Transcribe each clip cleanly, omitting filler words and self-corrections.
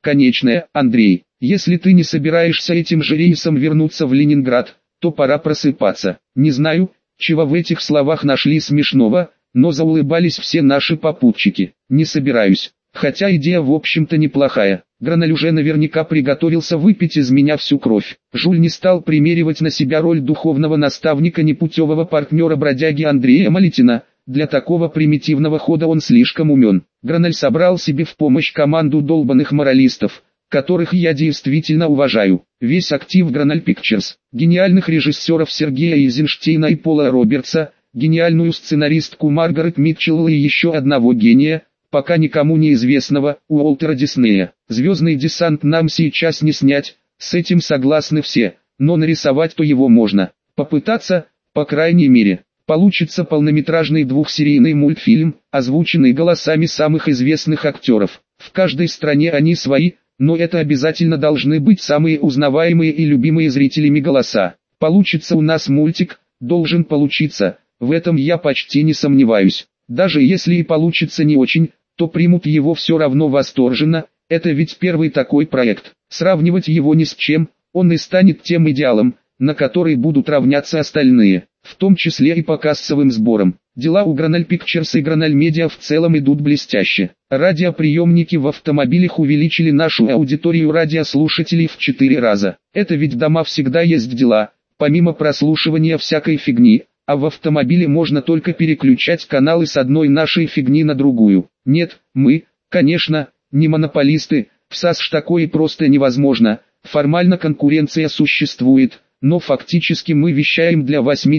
конечная, Андрей. Если ты не собираешься этим же рейсом вернуться в Ленинград, то пора просыпаться. Не знаю, чего в этих словах нашли смешного, но заулыбались все наши попутчики. Не собираюсь. Хотя идея в общем-то неплохая. Граналь уже наверняка приготовился выпить из меня всю кровь. Жуль не стал примеривать на себя роль духовного наставника непутевого партнера бродяги Андрея Малитина. Для такого примитивного хода он слишком умен. Граналь собрал себе в помощь команду долбанных моралистов, которых я действительно уважаю. Весь актив Граналь Pictures, гениальных режиссеров Сергея Эйзенштейна и Пола Робертса, гениальную сценаристку Маргарет Митчелл и еще одного гения, пока никому неизвестного, Уолтера Диснея. «Звездный десант» нам сейчас не снять, с этим согласны все, но нарисовать-то его можно. Попытаться, по крайней мере. Получится полнометражный двухсерийный мультфильм, озвученный голосами самых известных актеров. В каждой стране они свои, но это обязательно должны быть самые узнаваемые и любимые зрителями голоса. Получится у нас мультик, должен получиться, в этом я почти не сомневаюсь. Даже если и получится не очень, то примут его все равно восторженно, это ведь первый такой проект. Сравнивать его ни с чем, он и станет тем идеалом, на который будут равняться остальные, в том числе и по кассовым сборам. Дела у Граналь Pictures и Граналь Media в целом идут блестяще. Радиоприемники в автомобилях увеличили нашу аудиторию радиослушателей в 4 раза. Это ведь дома всегда есть дела, помимо прослушивания всякой фигни, а в автомобиле можно только переключать каналы с одной нашей фигни на другую. Нет, мы, конечно, не монополисты, в САСШ такое просто невозможно, формально конкуренция существует, но фактически мы вещаем для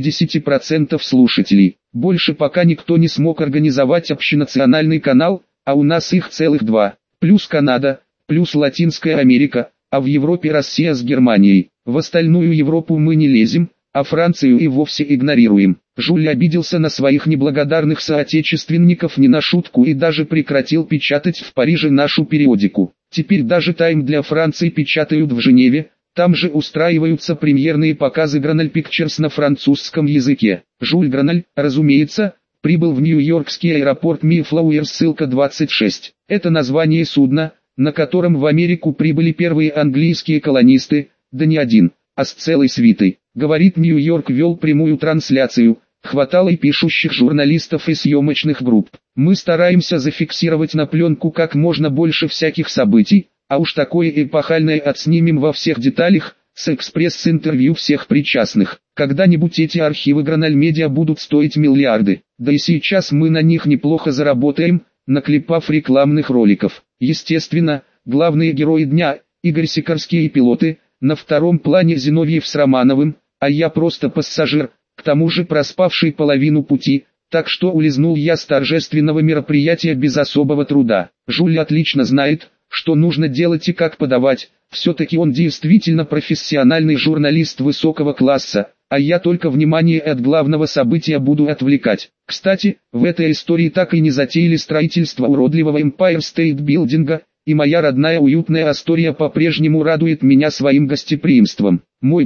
80% слушателей. Больше пока никто не смог организовать общенациональный канал, а у нас их целых 2, плюс Канада, плюс Латинская Америка, а в Европе Россия с Германией. В остальную Европу мы не лезем, а Францию и вовсе игнорируем. Жуль обиделся на своих неблагодарных соотечественников не на шутку и даже прекратил печатать в Париже нашу периодику. Теперь даже «Тайм» для Франции печатают в Женеве, там же устраиваются премьерные показы Граналь Pictures на французском языке. Жуль Граналь, разумеется, прибыл в Нью-Йоркский аэропорт Мейфлауэр, ссылка 26. Это название судна, на котором в Америку прибыли первые английские колонисты, да не один, а с целой свитой. Говорит, Нью-Йорк вел прямую трансляцию, хватало и пишущих журналистов и съемочных групп. Мы стараемся зафиксировать на пленку как можно больше всяких событий, а уж такое эпохальное отснимем во всех деталях, с экспресс-интервью всех причастных. Когда-нибудь эти архивы Граналь Media будут стоить миллиарды, да и сейчас мы на них неплохо заработаем, наклепав рекламных роликов. Естественно, главные герои дня, Игорь Сикорский и пилоты, на втором плане Зиновьев с Романовым, а я просто пассажир, к тому же проспавший половину пути, так что улизнул я с торжественного мероприятия без особого труда. Жуль отлично знает, что нужно делать и как подавать, все-таки он действительно профессиональный журналист высокого класса, а я только внимание от главного события буду отвлекать. Кстати, в этой истории так и не затеяли строительство уродливого Empire State Building, и моя родная уютная Астория по-прежнему радует меня своим гостеприимством. Мой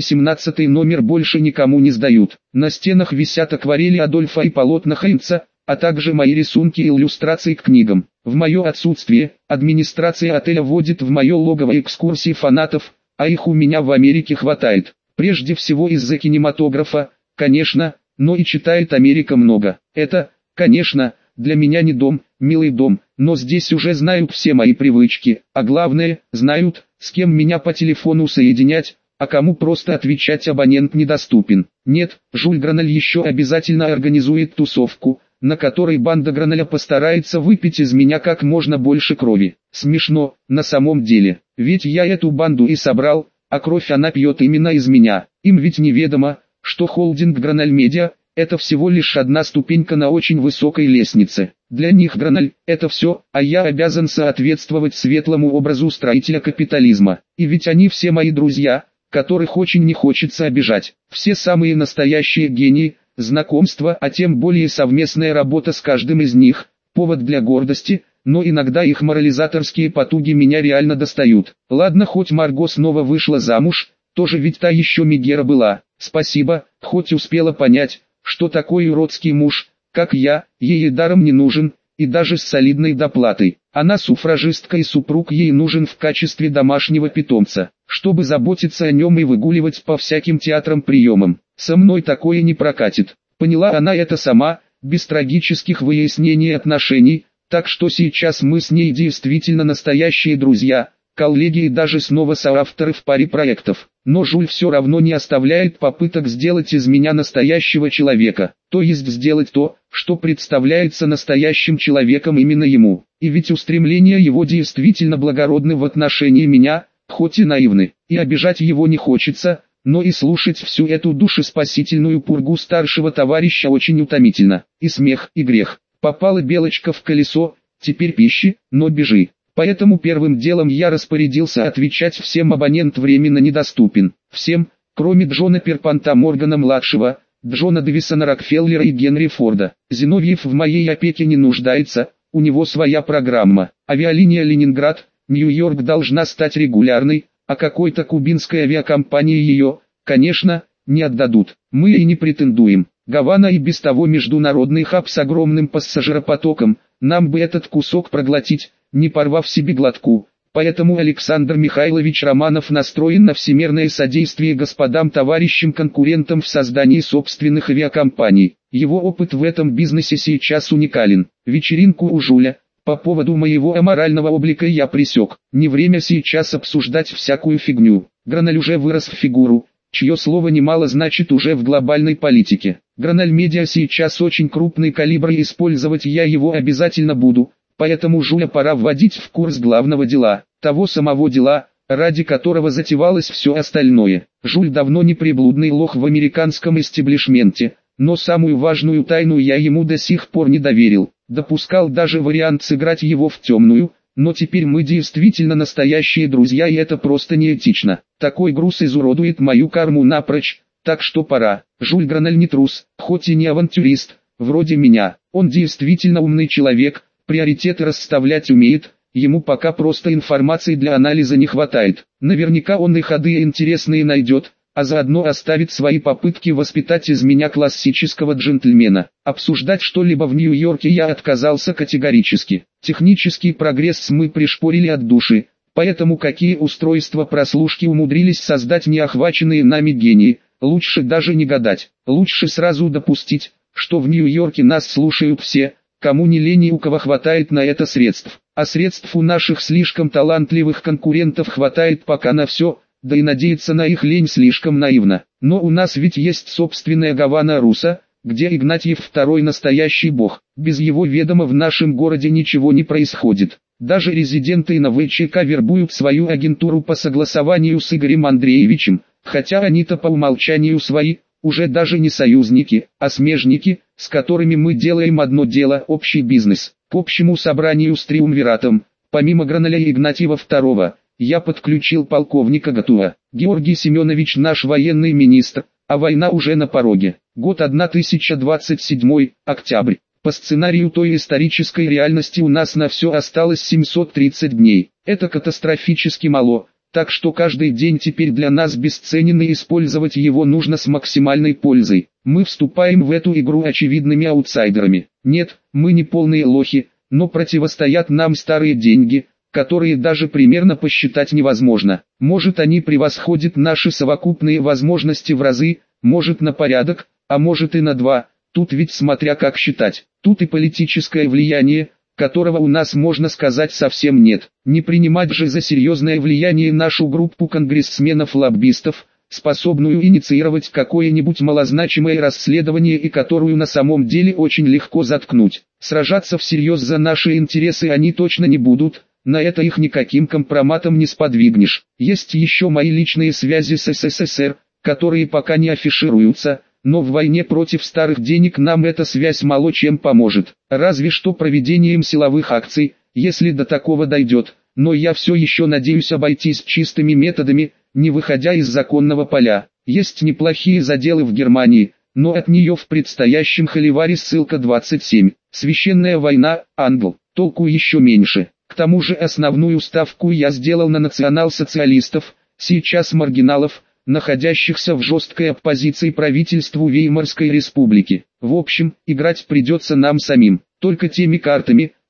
217 номер больше никому не сдают. На стенах висят акварели Адольфа и полотна Хайнца, а также мои рисунки и иллюстрации к книгам. В мое отсутствие, администрация отеля водит в мое логово экскурсии фанатов, а их у меня в Америке хватает. Прежде всего из-за кинематографа, конечно, но и читает Америка много. Это, конечно, для меня не дом, милый дом, но здесь уже знают все мои привычки, а главное, знают, с кем меня по телефону соединять, а кому просто отвечать абонент недоступен. Нет, Жуль Граналь еще обязательно организует тусовку, на которой банда Граналя постарается выпить из меня как можно больше крови. Смешно, на самом деле, ведь я эту банду и собрал, а кровь она пьет именно из меня. Им ведь неведомо, что холдинг Граналь Media – это всего лишь одна ступенька на очень высокой лестнице. Для них Граналь – это все, а я обязан соответствовать светлому образу строителя капитализма. И ведь они все мои друзья, которых очень не хочется обижать. Все самые настоящие гении, знакомства, а тем более совместная работа с каждым из них – повод для гордости, но иногда их морализаторские потуги меня реально достают. Ладно, хоть Марго снова вышла замуж, тоже ведь та еще Мегера была. Спасибо, хоть успела понять, что такой уродский муж, как я, ей даром не нужен, и даже с солидной доплатой. Она суфражистка и супруг ей нужен в качестве домашнего питомца, чтобы заботиться о нем и выгуливать по всяким театрам приемам. Со мной такое не прокатит. Поняла она это сама, без трагических выяснений отношений, так что сейчас мы с ней действительно настоящие друзья, коллеги и даже снова соавторы в паре проектов. Но Жуль все равно не оставляет попыток сделать из меня настоящего человека, то есть сделать то, что представляется настоящим человеком именно ему. И ведь устремления его действительно благородны в отношении меня, хоть и наивны, и обижать его не хочется, но и слушать всю эту душеспасительную пургу старшего товарища очень утомительно. И смех, и грех. Попала белочка в колесо, теперь пищи, но бежи. Поэтому первым делом я распорядился отвечать всем: абонент временно недоступен. Всем, кроме Джона Перпанта Моргана-младшего, Джона Дэвисона Рокфеллера и Генри Форда. Зиновьев в моей опеке не нуждается, у него своя программа. Авиалиния Ленинград, Нью-Йорк должна стать регулярной, а какой-то кубинской авиакомпании ее, конечно, не отдадут. Мы и не претендуем. Гавана и без того международный хаб с огромным пассажиропотоком, нам бы этот кусок проглотить, не порвав себе глотку. Поэтому Александр Михайлович Романов настроен на всемирное содействие господам-товарищам-конкурентам в создании собственных авиакомпаний. Его опыт в этом бизнесе сейчас уникален. Вечеринку у Жуля по поводу моего аморального облика я пресек. Не время сейчас обсуждать всякую фигню. Граналь уже вырос в фигуру, чье слово немало значит уже в глобальной политике. Граналь Медиа сейчас очень крупный калибр, и использовать я его обязательно буду. Поэтому Жуля пора вводить в курс главного дела, того самого дела, ради которого затевалось все остальное. Жуль давно не приблудный лох в американском истеблишменте, но самую важную тайну я ему до сих пор не доверил. Допускал даже вариант сыграть его в темную, но теперь мы действительно настоящие друзья, и это просто неэтично. Такой груз изуродует мою карму напрочь, так что пора. Жуль Граналь не трус, хоть и не авантюрист, вроде меня. Он действительно умный человек, приоритеты расставлять умеет, ему пока просто информации для анализа не хватает. Наверняка он и ходы интересные найдет, а заодно оставит свои попытки воспитать из меня классического джентльмена. Обсуждать что-либо в Нью-Йорке я отказался категорически. Технический прогресс мы пришпорили от души, поэтому какие устройства прослушки умудрились создать неохваченные нами гении, лучше даже не гадать. Лучше сразу допустить, что в Нью-Йорке нас слушают все, кому не лень и у кого хватает на это средств. А средств у наших слишком талантливых конкурентов хватает пока на все, да и надеяться на их лень слишком наивно. Но у нас ведь есть собственная Гавана Руса, где Игнатьев второй настоящий бог. Без его ведома в нашем городе ничего не происходит. Даже резиденты на ВЧК вербуют свою агентуру по согласованию с Игорем Андреевичем, хотя они-то по умолчанию свои, уже даже не союзники, а смежники, с которыми мы делаем одно дело, общий бизнес. К общему собранию с триумвиратом, помимо Граналя и Игнатьева II, я подключил полковника Гатуа. Георгий Семенович наш военный министр, а война уже на пороге. Год 1027, октябрь. По сценарию той исторической реальности у нас на все осталось 730 дней. Это катастрофически мало, так что каждый день теперь для нас бесценен, и использовать его нужно с максимальной пользой. Мы вступаем в эту игру очевидными аутсайдерами. Нет, мы не полные лохи, но противостоят нам старые деньги, которые даже примерно посчитать невозможно. Может, они превосходят наши совокупные возможности в разы, может на порядок, а может и на два, тут ведь смотря как считать. Тут и политическое влияние, которого у нас, можно сказать, совсем нет. Не принимать же за серьезное влияние нашу группу конгрессменов-лоббистов, способную инициировать какое-нибудь малозначимое расследование и которую на самом деле очень легко заткнуть. Сражаться всерьез за наши интересы они точно не будут. На это их никаким компроматом не сподвигнешь. Есть еще мои личные связи с СССР, которые пока не афишируются, но в войне против старых денег нам эта связь мало чем поможет. Разве что проведением силовых акций, если до такого дойдет. Но я все еще надеюсь обойтись чистыми методами, не выходя из законного поля. Есть неплохие заделы в Германии, но от нее в предстоящем холиваре ссылка 27. Священная война, англ, толку еще меньше. К тому же основную ставку я сделал на национал-социалистов, сейчас маргиналов, находящихся в жесткой оппозиции правительству Веймарской республики. В общем, играть придется нам самим, только теми картами,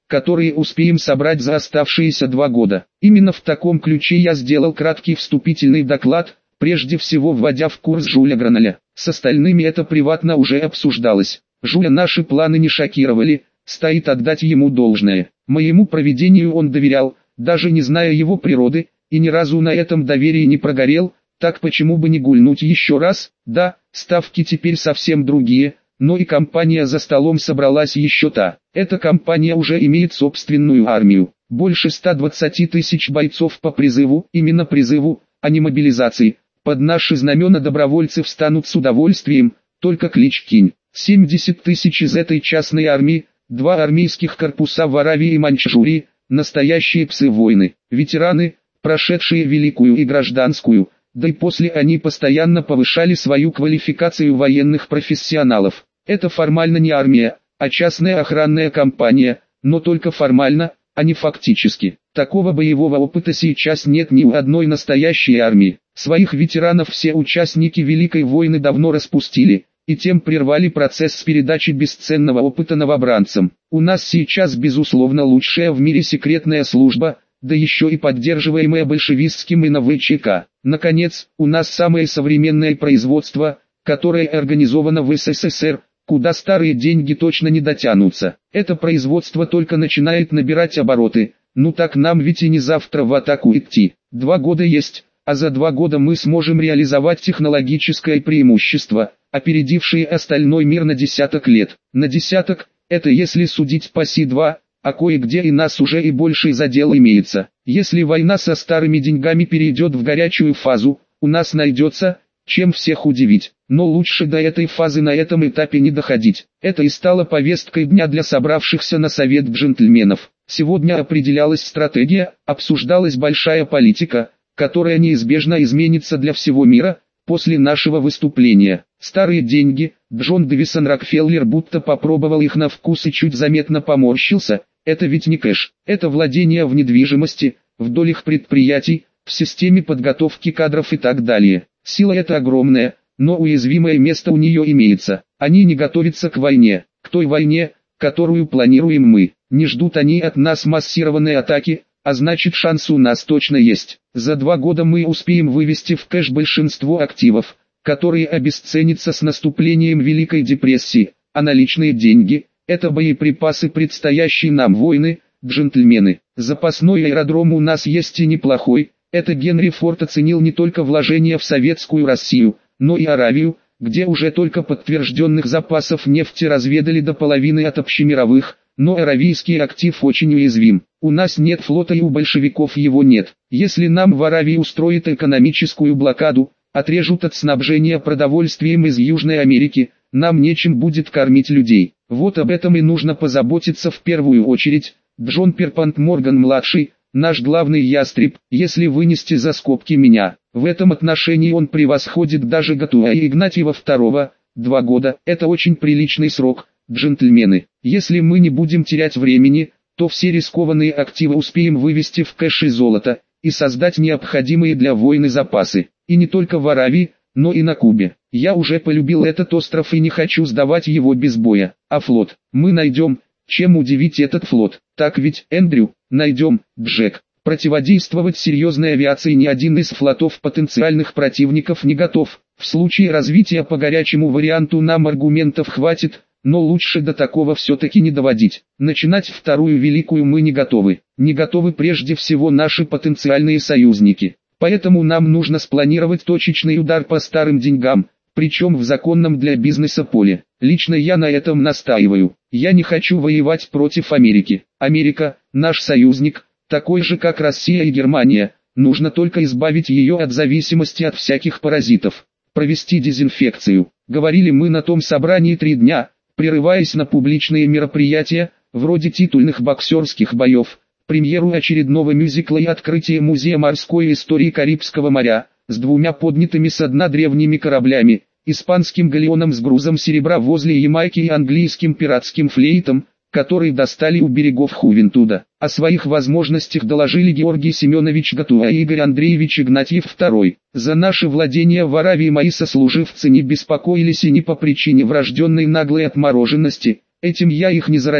которые успеем собрать за оставшиеся 2 года. Именно в таком ключе я сделал краткий вступительный доклад, прежде всего вводя в курс Жюля Граналя. С остальными это приватно уже обсуждалось. Жюля наши планы не шокировали, стоит отдать ему должное. Моему провидению он доверял, даже не зная его природы, и ни разу на этом доверии не прогорел, так почему бы не гульнуть еще раз? Да, ставки теперь совсем другие, но и компания за столом собралась еще та. Эта компания уже имеет собственную армию. Больше 120 тысяч бойцов по призыву, именно призыву, а не мобилизации. Под наши знамена добровольцы встанут с удовольствием, только клич кинь. 70 тысяч из этой частной армии, 2 армейских корпуса в Аравии и Маньчжурии, настоящие псы войны, ветераны, прошедшие Великую и Гражданскую, да и после они постоянно повышали свою квалификацию военных профессионалов. Это формально не армия, а частная охранная компания, но только формально, а не фактически. Такого боевого опыта сейчас нет ни у одной настоящей армии. Своих ветеранов все участники Великой войны давно распустили, и тем прервали процесс с передачи бесценного опыта новобранцам. У нас сейчас безусловно лучшая в мире секретная служба, да еще и поддерживаемая большевистским и НВЧК. Наконец, у нас самое современное производство, которое организовано в СССР, куда старые деньги точно не дотянутся. Это производство только начинает набирать обороты, ну так нам ведь и не завтра в атаку идти. 2 года есть, а за 2 года мы сможем реализовать технологическое преимущество, опередившее остальной мир на десяток лет. На десяток, это если судить по Си-2, а кое-где и нас уже и больше задел имеется. Если война со старыми деньгами перейдет в горячую фазу, у нас найдется, чем всех удивить. Но лучше до этой фазы на этом этапе не доходить. Это и стало повесткой дня для собравшихся на совет джентльменов. Сегодня определялась стратегия, обсуждалась большая политика, которая неизбежно изменится для всего мира, после нашего выступления. Старые деньги, Джон Дэвисон Рокфеллер будто попробовал их на вкус и чуть заметно поморщился. Это ведь не кэш, это владение в недвижимости, в долях предприятий, в системе подготовки кадров и так далее. Сила эта огромная, но уязвимое место у нее имеется. Они не готовятся к войне, к той войне, которую планируем мы. Не ждут они от нас массированной атаки, а значит шанс у нас точно есть. За 2 года мы успеем вывести в кэш большинство активов, которые обесценятся с наступлением Великой депрессии, а наличные деньги – это боеприпасы предстоящей нам войны, джентльмены. Запасной аэродром у нас есть и неплохой, это Генри Форд оценил не только вложения в советскую Россию, но и Аравию, где уже только подтвержденных запасов нефти разведали до половины от общемировых, но аравийский актив очень уязвим. У нас нет флота и у большевиков его нет. Если нам в Аравии устроят экономическую блокаду, отрежут от снабжения продовольствием из Южной Америки, нам нечем будет кормить людей. Вот об этом и нужно позаботиться в первую очередь. Джон Перпант Морган-младший, наш главный ястреб, если вынести за скобки меня. В этом отношении он превосходит даже Гатуа и Игнатьева II. 2 года – это очень приличный срок, джентльмены. Если мы не будем терять времени, то все рискованные активы успеем вывести в кэш и золото, и создать необходимые для войны запасы. И не только в Аравии, но и на Кубе. Я уже полюбил этот остров и не хочу сдавать его без боя. А флот? Мы найдем, чем удивить этот флот. Так ведь, Эндрю? Найдем, Джек. Противодействовать серьезной авиации ни один из флотов потенциальных противников не готов. В случае развития по горячему варианту нам аргументов хватит, но лучше до такого все-таки не доводить. Начинать Вторую Великую мы не готовы. Не готовы прежде всего наши потенциальные союзники. Поэтому нам нужно спланировать точечный удар по старым деньгам, причем в законном для бизнеса поле. Лично я на этом настаиваю. Я не хочу воевать против Америки. Америка – наш союзник, такой же как Россия и Германия. Нужно только избавить ее от зависимости от всяких паразитов. Провести дезинфекцию. Говорили мы на том собрании 3 дня, прерываясь на публичные мероприятия, вроде титульных боксерских боев, премьеру очередного мюзикла и открытие музея морской истории Карибского моря, с 2 поднятыми со дна древними кораблями, испанским галеоном с грузом серебра возле Ямайки и английским пиратским флейтом, который достали у берегов Хувентуда. О своих возможностях доложили Георгий Семенович Гатуа и Игорь Андреевич Игнатьев II. За наши владения в Аравии мои сослуживцы не беспокоились и не по причине врожденной наглой отмороженности, этим я их не заразил,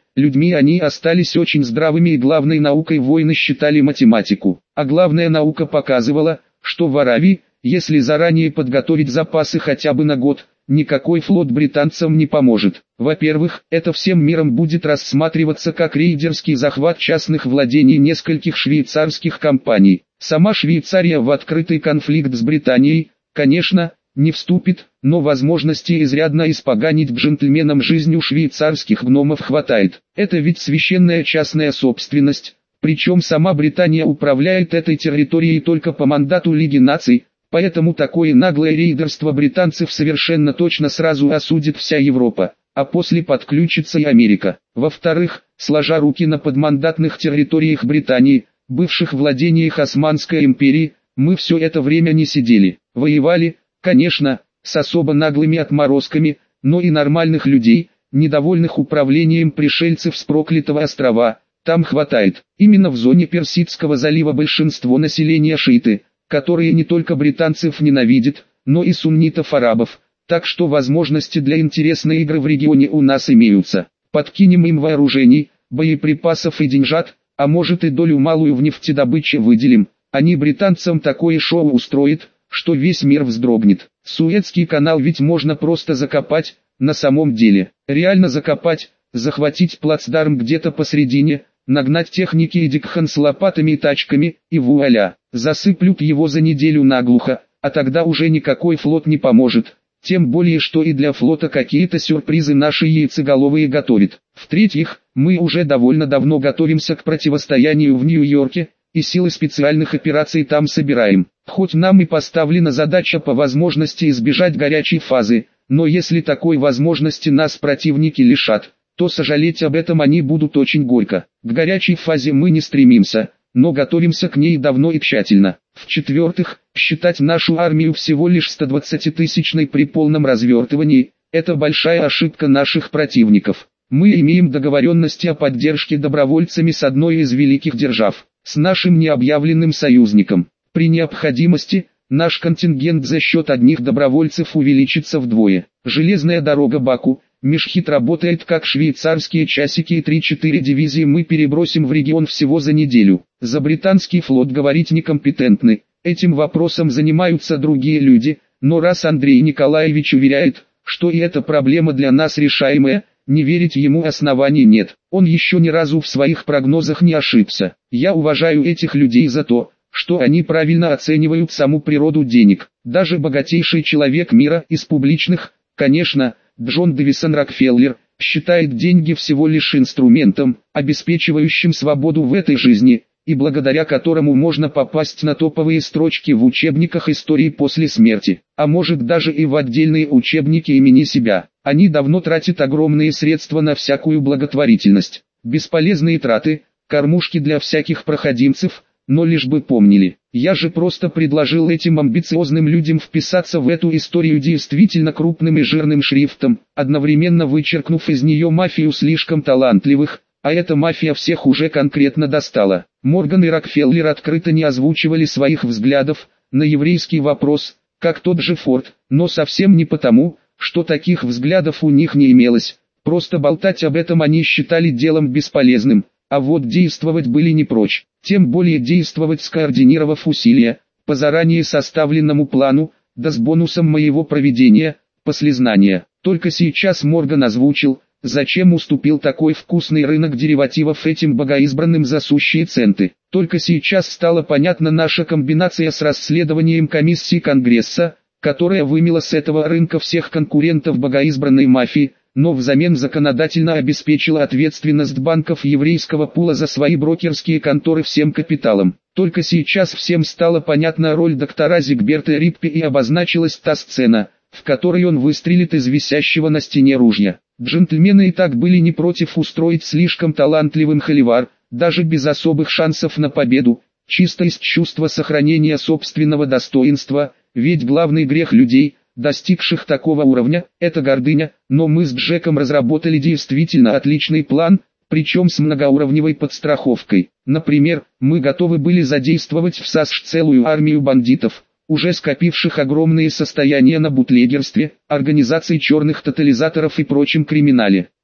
людьми они остались очень здравыми, и главной наукой войны считали математику. А главная наука показывала, что в Аравии, если заранее подготовить запасы хотя бы на год, никакой флот британцам не поможет. Во-первых, это всем миром будет рассматриваться как рейдерский захват частных владений нескольких швейцарских компаний. Сама Швейцария в открытый конфликт с Британией, конечно, не вступит, но возможности изрядно испоганить джентльменам жизнь у швейцарских гномов хватает. Это ведь священная частная собственность, причем сама Британия управляет этой территорией только по мандату Лиги наций, поэтому такое наглое рейдерство британцев совершенно точно сразу осудит вся Европа, а после подключится и Америка. Во-вторых, сложа руки на подмандатных территориях Британии, бывших владениях Османской империи, мы все это время не сидели, воевали, конечно, с особо наглыми отморозками, но и нормальных людей, недовольных управлением пришельцев с проклятого острова, там хватает. Именно в зоне Персидского залива большинство населения шииты, которые не только британцев ненавидят, но и суннитов-арабов, так что возможности для интересной игры в регионе у нас имеются. Подкинем им вооружений, боеприпасов и деньжат, а может и долю малую в нефтедобыче выделим, они британцам такое шоу устроят, что весь мир вздрогнет. Суэцкий канал ведь можно просто закопать, на самом деле, реально закопать, захватить плацдарм где-то посредине, нагнать техники и дикхан с лопатами и тачками, и вуаля, засыплют его за неделю наглухо, а тогда уже никакой флот не поможет, тем более что и для флота какие-то сюрпризы наши яйцеголовые готовят. В-третьих, мы уже довольно давно готовимся к противостоянию в Нью-Йорке, и силы специальных операций там собираем. Хоть нам и поставлена задача по возможности избежать горячей фазы, но если такой возможности нас противники лишат, то сожалеть об этом они будут очень горько. К горячей фазе мы не стремимся, но готовимся к ней давно и тщательно. В-четвертых, считать нашу армию всего лишь 120-тысячной при полном развертывании – это большая ошибка наших противников. Мы имеем договоренности о поддержке добровольцами с одной из великих держав, с нашим необъявленным союзником. При необходимости, наш контингент за счет одних добровольцев увеличится вдвое. Железная дорога Баку, Мешхит работает как швейцарские часики, и 3-4 дивизии мы перебросим в регион всего за неделю. За британский флот говорить некомпетентны, этим вопросом занимаются другие люди, но раз Андрей Николаевич уверяет, что и эта проблема для нас решаемая, не верить ему оснований нет. Он еще ни разу в своих прогнозах не ошибся. Я уважаю этих людей за то, что они правильно оценивают саму природу денег. Даже богатейший человек мира из публичных, конечно, Джон Дэвисон Рокфеллер, считает деньги всего лишь инструментом, обеспечивающим свободу в этой жизни, и благодаря которому можно попасть на топовые строчки в учебниках истории после смерти, а может даже и в отдельные учебники имени себя. Они давно тратят огромные средства на всякую благотворительность, бесполезные траты, кормушки для всяких проходимцев, но лишь бы помнили. Я же просто предложил этим амбициозным людям вписаться в эту историю действительно крупным и жирным шрифтом, одновременно вычеркнув из нее мафию слишком талантливых, а эта мафия всех уже конкретно достала. Морган и Рокфеллер открыто не озвучивали своих взглядов на еврейский вопрос, как тот же Форд, но совсем не потому, что таких взглядов у них не имелось, просто болтать об этом они считали делом бесполезным. А вот действовать были не прочь, тем более действовать скоординировав усилия, по заранее составленному плану, да с бонусом моего проведения, послезнания. Только сейчас Морган озвучил, зачем уступил такой вкусный рынок деривативов этим богоизбранным за сущие центы. Только сейчас стала понятна наша комбинация с расследованием комиссии Конгресса, которая вымела с этого рынка всех конкурентов богоизбранной мафии, но взамен законодательно обеспечила ответственность банков еврейского пула за свои брокерские конторы всем капиталом. Только сейчас всем стала понятна роль доктора Зигберта Риппи и обозначилась та сцена, в которой он выстрелит из висящего на стене ружья. Джентльмены и так были не против устроить слишком талантливым холивар, даже без особых шансов на победу, чисто из чувства сохранения собственного достоинства, ведь главный грех людей – достигших такого уровня, это гордыня, но мы с Джеком разработали действительно отличный план, причем с многоуровневой подстраховкой. Например, мы готовы были задействовать в САСШ целую армию бандитов, уже скопивших огромные состояния на бутлегерстве, организации черных тотализаторов и прочем криминале.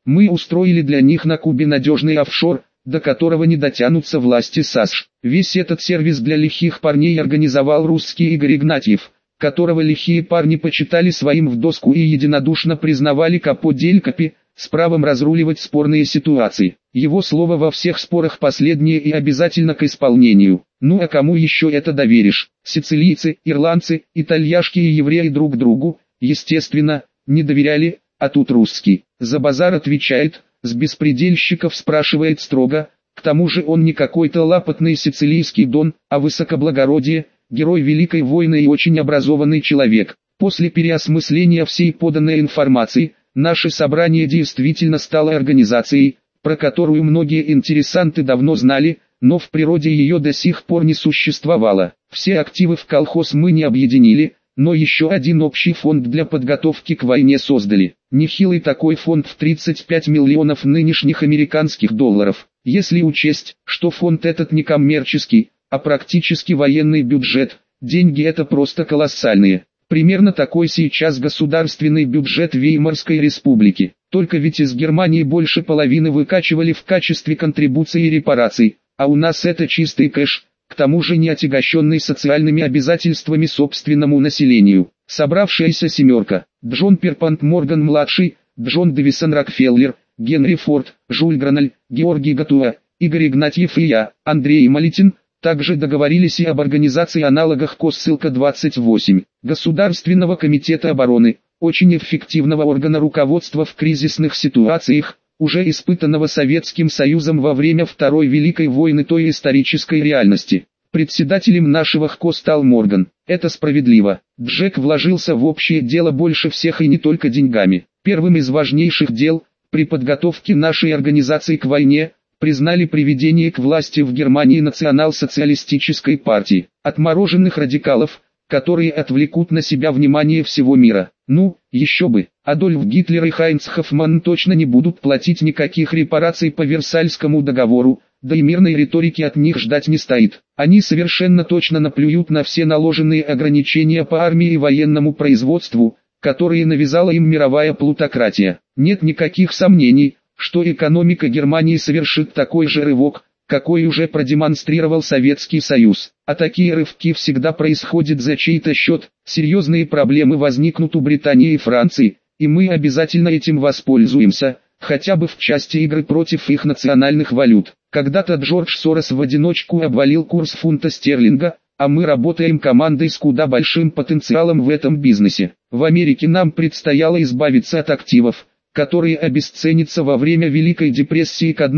Мы устроили для них на Кубе надежный офшор, до которого не дотянутся власти САСШ. Весь этот сервис для лихих парней организовал русский Игорь Игнатьев, которого лихие парни почитали своим в доску и единодушно признавали капо дель капи, с правом разруливать спорные ситуации. Его слово во всех спорах последнее и обязательно к исполнению. Ну а кому еще это доверишь? Сицилийцы, ирландцы, итальяшки и евреи друг другу, естественно, не доверяли, а тут русский. За базар отвечает, с беспредельщиков спрашивает строго, к тому же он не какой-то лапотный сицилийский дон, а высокоблагородие, герой Великой войны и очень образованный человек. После переосмысления всей поданной информации, наше собрание действительно стало организацией, про которую многие интересанты давно знали, но в природе ее до сих пор не существовало. Все активы в колхоз мы не объединили, но еще один общий фонд для подготовки к войне создали. Нехилый такой фонд в 35 миллионов нынешних американских долларов. Если учесть, что фонд этот не коммерческий, а практически военный бюджет, деньги это просто колоссальные. Примерно такой сейчас государственный бюджет Веймарской республики. Только ведь из Германии больше половины выкачивали в качестве контрибуций и репараций, а у нас это чистый кэш, к тому же не отягощенный социальными обязательствами собственному населению. Собравшаяся семерка: Джон Перпант Морган-младший, Джон Дэвисон Рокфеллер, Генри Форд, Жюль Граналь, Георгий Гатуа, Игорь Игнатьев и я, Андрей Малитин, также договорились и об организации аналогах Коссылка 28, Государственного комитета обороны, очень эффективного органа руководства в кризисных ситуациях, уже испытанного Советским Союзом во время Второй Великой войны той исторической реальности. Председателем нашего ХКО стал Морган. Это справедливо. Джек вложился в общее дело больше всех и не только деньгами. Первым из важнейших дел, при подготовке нашей организации к войне, признали приведение к власти в Германии национал-социалистической партии, отмороженных радикалов, которые отвлекут на себя внимание всего мира. Ну, еще бы, Адольф Гитлер и Хайнц Хоффман точно не будут платить никаких репараций по Версальскому договору, да и мирной риторики от них ждать не стоит. Они совершенно точно наплюют на все наложенные ограничения по армии и военному производству, которые навязала им мировая плутократия. Нет никаких сомнений, что экономика Германии совершит такой же рывок, какой уже продемонстрировал Советский Союз. А такие рывки всегда происходят за чей-то счет. Серьезные проблемы возникнут у Британии и Франции, и мы обязательно этим воспользуемся, хотя бы в части игры против их национальных валют. Когда-то Джордж Сорос в одиночку обвалил курс фунта стерлинга, а мы работаем командой с куда большим потенциалом в этом бизнесе. В Америке нам предстояло избавиться от активов, которые обесценятся во время Великой депрессии к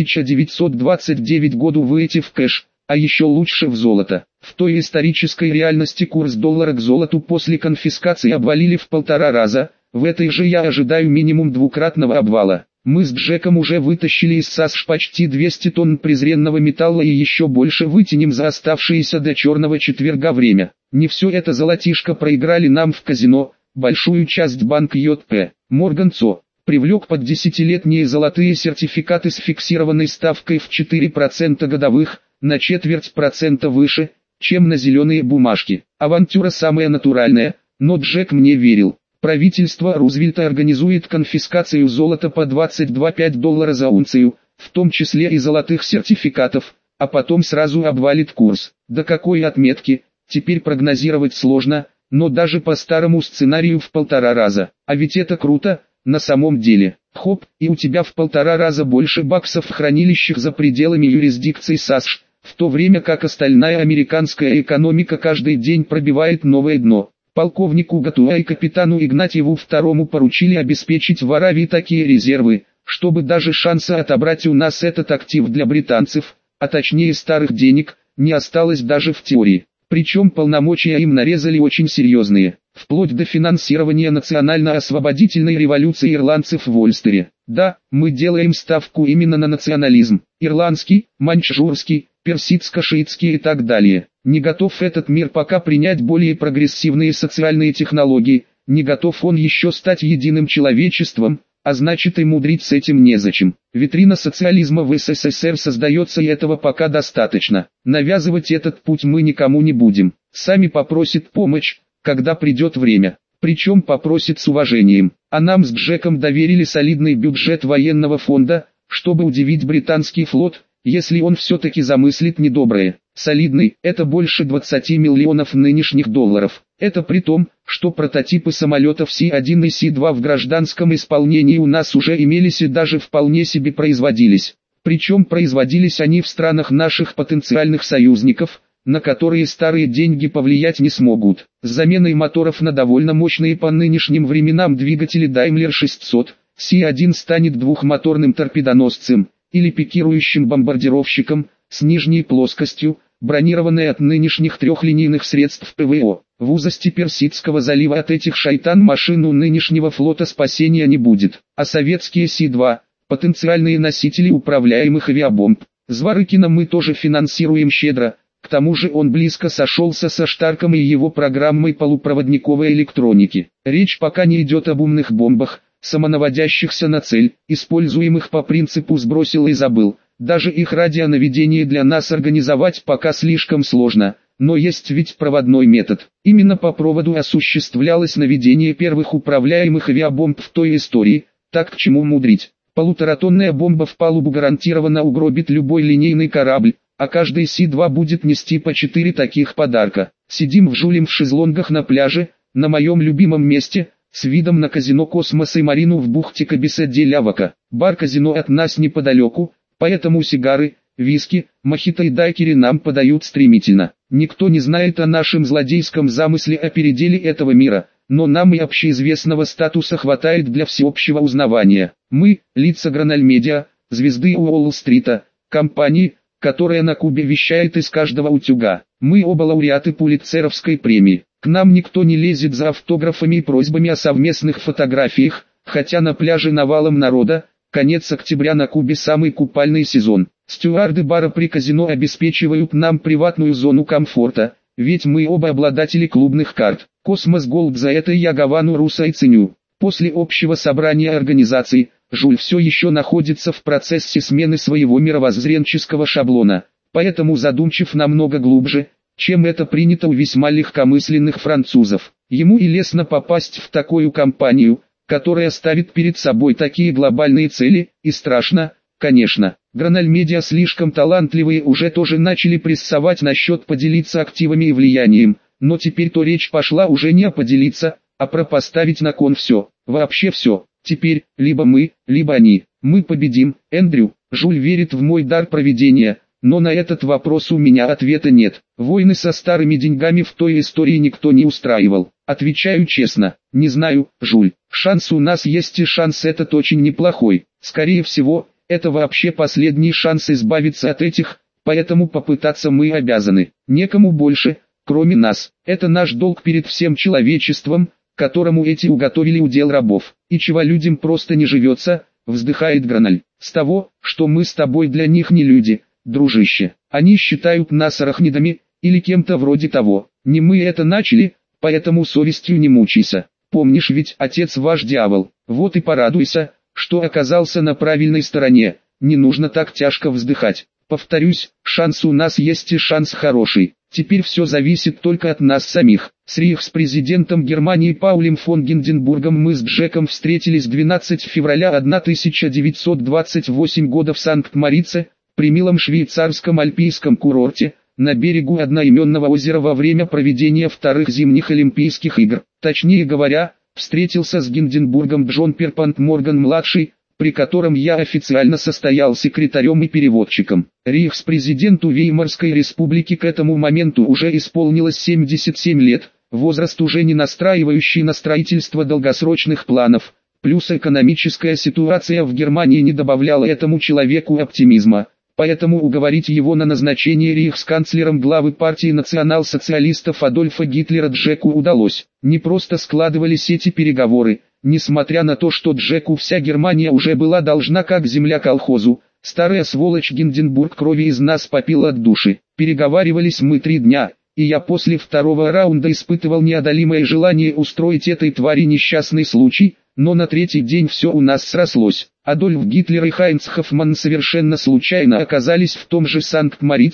1929 году, выйти в кэш, а еще лучше в золото. В той исторической реальности курс доллара к золоту после конфискации обвалили в 1,5 раза, в этой же я ожидаю минимум двукратного обвала. Мы с Джеком уже вытащили из САСШ почти 200 тонн презренного металла и еще больше вытянем за оставшееся до черного четверга время. Не все это золотишко проиграли нам в казино, большую часть банк ЙП. Морган ЦО привлек под 10-летние золотые сертификаты с фиксированной ставкой в 4% годовых, на 0,25% выше, чем на зеленые бумажки. Авантюра самая натуральная, но Джек мне верил. Правительство Рузвельта организует конфискацию золота по $22,5 за унцию, в том числе и золотых сертификатов, а потом сразу обвалит курс. До какой отметки, теперь прогнозировать сложно, но даже по старому сценарию в 1,5 раза. А ведь это круто. На самом деле, хоп, и у тебя в 1,5 раза больше баксов в хранилищах за пределами юрисдикции САСШ, в то время как остальная американская экономика каждый день пробивает новое дно. Полковнику Гатуа и капитану Игнатьеву II поручили обеспечить в Аравии такие резервы, чтобы даже шанса отобрать у нас этот актив для британцев, а точнее старых денег, не осталось даже в теории. Причем полномочия им нарезали очень серьезные, вплоть до финансирования национально-освободительной революции ирландцев в Ольстере. Да, мы делаем ставку именно на национализм, ирландский, маньчжурский, персидско-шиитский и так далее. Не готов этот мир пока принять более прогрессивные социальные технологии, не готов он еще стать единым человечеством, а значит и мудрить с этим незачем. Витрина социализма в СССР создается и этого пока достаточно. Навязывать этот путь мы никому не будем. Сами попросят помощь, когда придет время. Причем попросит с уважением. А нам с Джеком доверили солидный бюджет военного фонда, чтобы удивить британский флот, если он все-таки замыслит недоброе. Солидный – это больше 20 миллионов нынешних долларов. Это при том, что прототипы самолетов Си-1 и Си-2 в гражданском исполнении у нас уже имелись и даже вполне себе производились. Причем производились они в странах наших потенциальных союзников, на которые старые деньги повлиять не смогут. С заменой моторов на довольно мощные по нынешним временам двигатели Daimler 600, Си-1 станет двухмоторным торпедоносцем, или пикирующим бомбардировщиком, с нижней плоскостью, бронированной от нынешних трехлинейных средств ПВО. В узости Персидского залива от этих шайтан-машин у нынешнего флота спасения не будет. А советские Си-2 – потенциальные носители управляемых авиабомб. Зворыкина мы тоже финансируем щедро. К тому же он близко сошелся со Штарком и его программой полупроводниковой электроники. Речь пока не идет об умных бомбах, самонаводящихся на цель, используемых по принципу «сбросил и забыл». Даже их радионаведение для нас организовать пока слишком сложно, но есть ведь проводной метод. Именно по проводу осуществлялось наведение первых управляемых авиабомб в той истории, так к чему мудрить. Полуторатонная бомба в палубу гарантированно угробит любой линейный корабль, а каждый Си-2 будет нести по 4 таких подарка. Сидим в шезлонгах на пляже, на моем любимом месте, с видом на казино «Космос» и марину в бухте Кабиса-де-Лявака. Бар-казино от нас неподалеку, поэтому сигары, виски, мохито и дайкери нам подают стремительно. Никто не знает о нашем злодейском замысле о переделе этого мира, но нам и общеизвестного статуса хватает для всеобщего узнавания. Мы – лица Гранальмедиа, звезды Уолл-стрита, компании, которая на Кубе вещает из каждого утюга. Мы оба лауреаты Пулитцеровской премии. К нам никто не лезет за автографами и просьбами о совместных фотографиях, хотя на пляже навалом народа. Конец октября на Кубе самый купальный сезон. Стюарды бара при казино обеспечивают нам приватную зону комфорта, ведь мы оба обладатели клубных карт. Космос Голд, за это я Гавану Руса и ценю. После общего собрания организаций, Жуль все еще находится в процессе смены своего мировоззренческого шаблона, поэтому задумчив намного глубже, чем это принято у весьма легкомысленных французов. Ему и лестно попасть в такую компанию, которая ставит перед собой такие глобальные цели, и страшно, конечно. Гранальмедиа слишком талантливые уже тоже начали прессовать насчет поделиться активами и влиянием, но теперь то речь пошла уже не о поделиться, а про поставить на кон все, вообще все. Теперь, либо мы, либо они. Мы победим, Эндрю. Жуль верит в мой дар провидения, но на этот вопрос у меня ответа нет. Войны со старыми деньгами в той истории никто не устраивал. Отвечаю честно, не знаю, Жуль. Шанс у нас есть, и шанс этот очень неплохой. Скорее всего, это вообще последний шанс избавиться от этих, поэтому попытаться мы обязаны. Некому больше, кроме нас. Это наш долг перед всем человечеством, которому эти уготовили удел рабов. И чего людям просто не живется, вздыхает Граналь. С того, что мы с тобой для них не люди, дружище. Они считают нас арахнидами, или кем-то вроде того. Не мы это начали, поэтому совестью не мучайся. Помнишь ведь, отец ваш дьявол. Вот и порадуйся, что оказался на правильной стороне. Не нужно так тяжко вздыхать. Повторюсь, шанс у нас есть и шанс хороший. Теперь все зависит только от нас самих. С рейхспрезидентом Германии Паулем фон Гинденбургом мы с Джеком встретились 12 февраля 1928 года в Санкт-Морице, при милом швейцарском альпийском курорте, на берегу одноименного озера во время проведения вторых зимних Олимпийских игр. Точнее говоря, встретился с Гинденбургом Джон Перпант Морган-младший, при котором я официально состоял секретарем и переводчиком. Рейхспрезиденту Веймарской республики к этому моменту уже исполнилось 77 лет, возраст уже не настраивающий на строительство долгосрочных планов, плюс экономическая ситуация в Германии не добавляла этому человеку оптимизма. Поэтому уговорить его на назначение рейхсканцлером главы партии национал-социалистов Адольфа Гитлера Джеку удалось. Не просто складывались эти переговоры, несмотря на то, что Джеку вся Германия уже была должна как земля колхозу, старая сволочь Гинденбург крови из нас попил от души. Переговаривались мы 3 дня, и я после второго раунда испытывал неодолимое желание устроить этой твари несчастный случай, но на 3-й день все у нас срослось. Адольф Гитлер и Хайнц Хоффман совершенно случайно оказались в том же Санкт-Морице,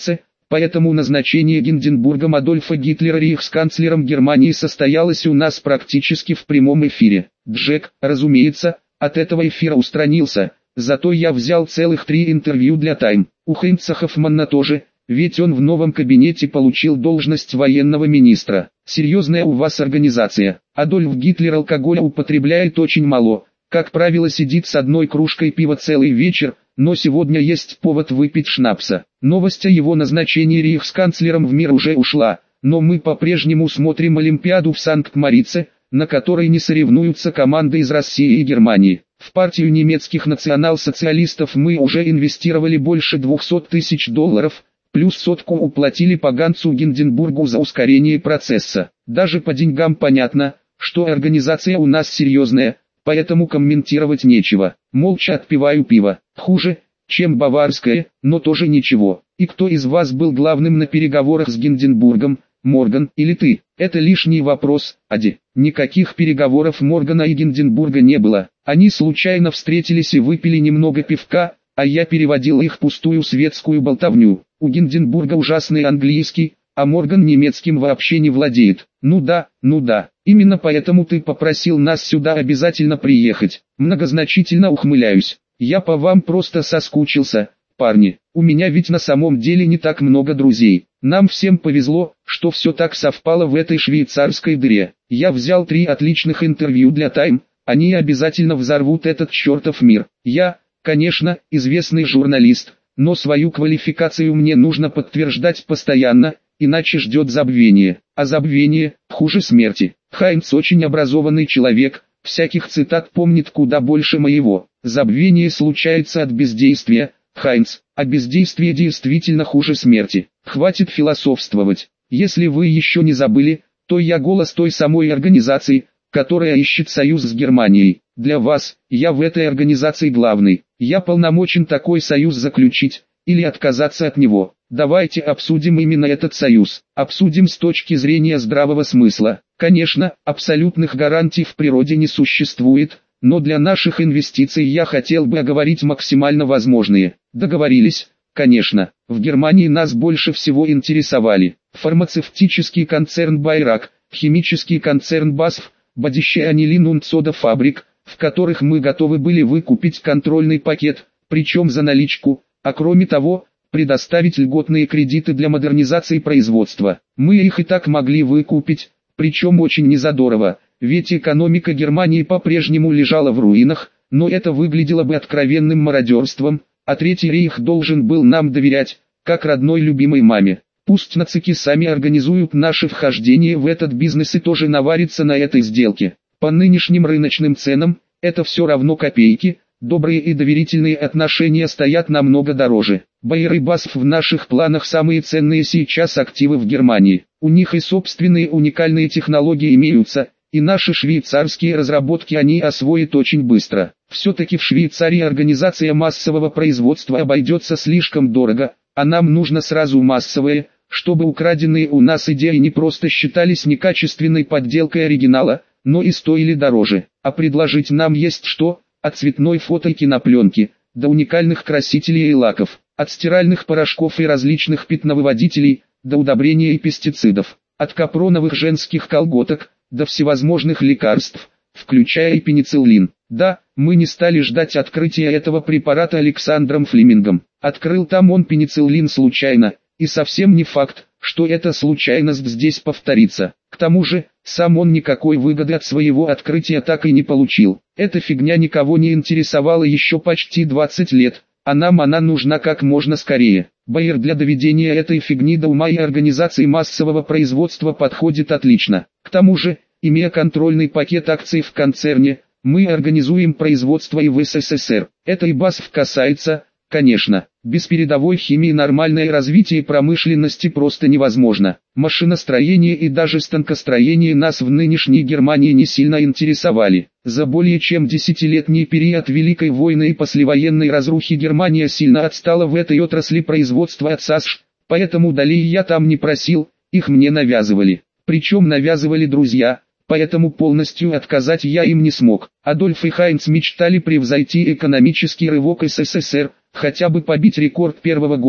Поэтому назначение Гинденбургом Адольфа Гитлера рейхсканцлером Германии состоялось у нас практически в прямом эфире. Джек, разумеется, от этого эфира устранился, зато я взял целых 3 интервью для Time. У Хайнца Хоффмана тоже, ведь он в новом кабинете получил должность военного министра. Серьезная у вас организация. Адольф Гитлер алкоголя употребляет очень мало, как правило сидит с одной кружкой пива целый вечер, но сегодня есть повод выпить шнапса. Новость о его назначении рейхсканцлером в мир уже ушла, но мы по-прежнему смотрим Олимпиаду в Санкт-Морице, на которой не соревнуются команды из России и Германии. В партию немецких национал-социалистов мы уже инвестировали больше 200 тысяч долларов, плюс 100 уплатили поганцу Гинденбургу за ускорение процесса. Даже по деньгам понятно, что организация у нас серьезная, поэтому комментировать нечего. Молча отпиваю пиво. Хуже, чем баварское, но тоже ничего. И кто из вас был главным на переговорах с Гинденбургом, Морган или ты? Это лишний вопрос, Ади. Никаких переговоров Моргана и Гинденбурга не было. Они случайно встретились и выпили немного пивка, а я переводил их пустую светскую болтовню. У Гинденбурга ужасный английский, а Морган немецким вообще не владеет. Ну да, именно поэтому ты попросил нас сюда обязательно приехать. Многозначительно ухмыляюсь. Я по вам просто соскучился, парни. У меня ведь на самом деле не так много друзей. Нам всем повезло, что все так совпало в этой швейцарской дыре. Я взял 3 отличных интервью для Time, они обязательно взорвут этот чертов мир. Я, конечно, известный журналист, но свою квалификацию мне нужно подтверждать постоянно, иначе ждет забвение. А забвение хуже смерти. Хайнц очень образованный человек, всяких цитат помнит куда больше моего. Забвение случается от бездействия, Хайнц, а бездействие действительно хуже смерти. Хватит философствовать. Если вы еще не забыли, то я голос той самой организации, которая ищет союз с Германией. Для вас, я в этой организации главный. Я полномочен такой союз заключить, или отказаться от него. Давайте обсудим именно этот союз. Обсудим с точки зрения здравого смысла. Конечно, абсолютных гарантий в природе не существует, но для наших инвестиций я хотел бы оговорить максимально возможные. Договорились? Конечно. В Германии нас больше всего интересовали фармацевтический концерн Байрак, химический концерн BASF, Бодище Анилин und Сода Фабрик, в которых мы готовы были выкупить контрольный пакет, причем за наличку, а кроме того, предоставить льготные кредиты для модернизации производства. Мы их и так могли выкупить, причем очень незадорого, ведь экономика Германии по-прежнему лежала в руинах, но это выглядело бы откровенным мародерством, а Третий рейх должен был нам доверять, как родной любимой маме. Пусть нацики сами организуют наше вхождение в этот бизнес и тоже наварятся на этой сделке. По нынешним рыночным ценам, это все равно копейки, добрые и доверительные отношения стоят намного дороже. Байер и BASF в наших планах самые ценные сейчас активы в Германии. У них и собственные уникальные технологии имеются, и наши швейцарские разработки они освоят очень быстро. Все-таки в Швейцарии организация массового производства обойдется слишком дорого, а нам нужно сразу массовое, чтобы украденные у нас идеи не просто считались некачественной подделкой оригинала, но и стоили дороже. А предложить нам есть что? От цветной фото и кинопленки, до уникальных красителей и лаков, от стиральных порошков и различных пятновыводителей, до удобрения и пестицидов, от капроновых женских колготок, до всевозможных лекарств, включая и пенициллин. Да, мы не стали ждать открытия этого препарата Александром Флемингом. Открыл там он пенициллин случайно, и совсем не факт, что эта случайность здесь повторится. К тому же, сам он никакой выгоды от своего открытия так и не получил. Эта фигня никого не интересовала еще почти 20 лет, а нам она нужна как можно скорее. Байер для доведения этой фигни до ума и организации массового производства подходит отлично. К тому же, имея контрольный пакет акций в концерне, мы организуем производство и в СССР. Это и BASF касается, конечно. Без передовой химии нормальное развитие промышленности просто невозможно. Машиностроение и даже станкостроение нас в нынешней Германии не сильно интересовали. За более чем десятилетний период Великой войны и послевоенной разрухи Германия сильно отстала в этой отрасли производства от САСШ, поэтому долей я там не просил, их мне навязывали. Причем навязывали друзья, поэтому полностью отказать я им не смог. Адольф и Хайнц мечтали превзойти экономический рывок СССР, хотя бы побить рекорд первого года,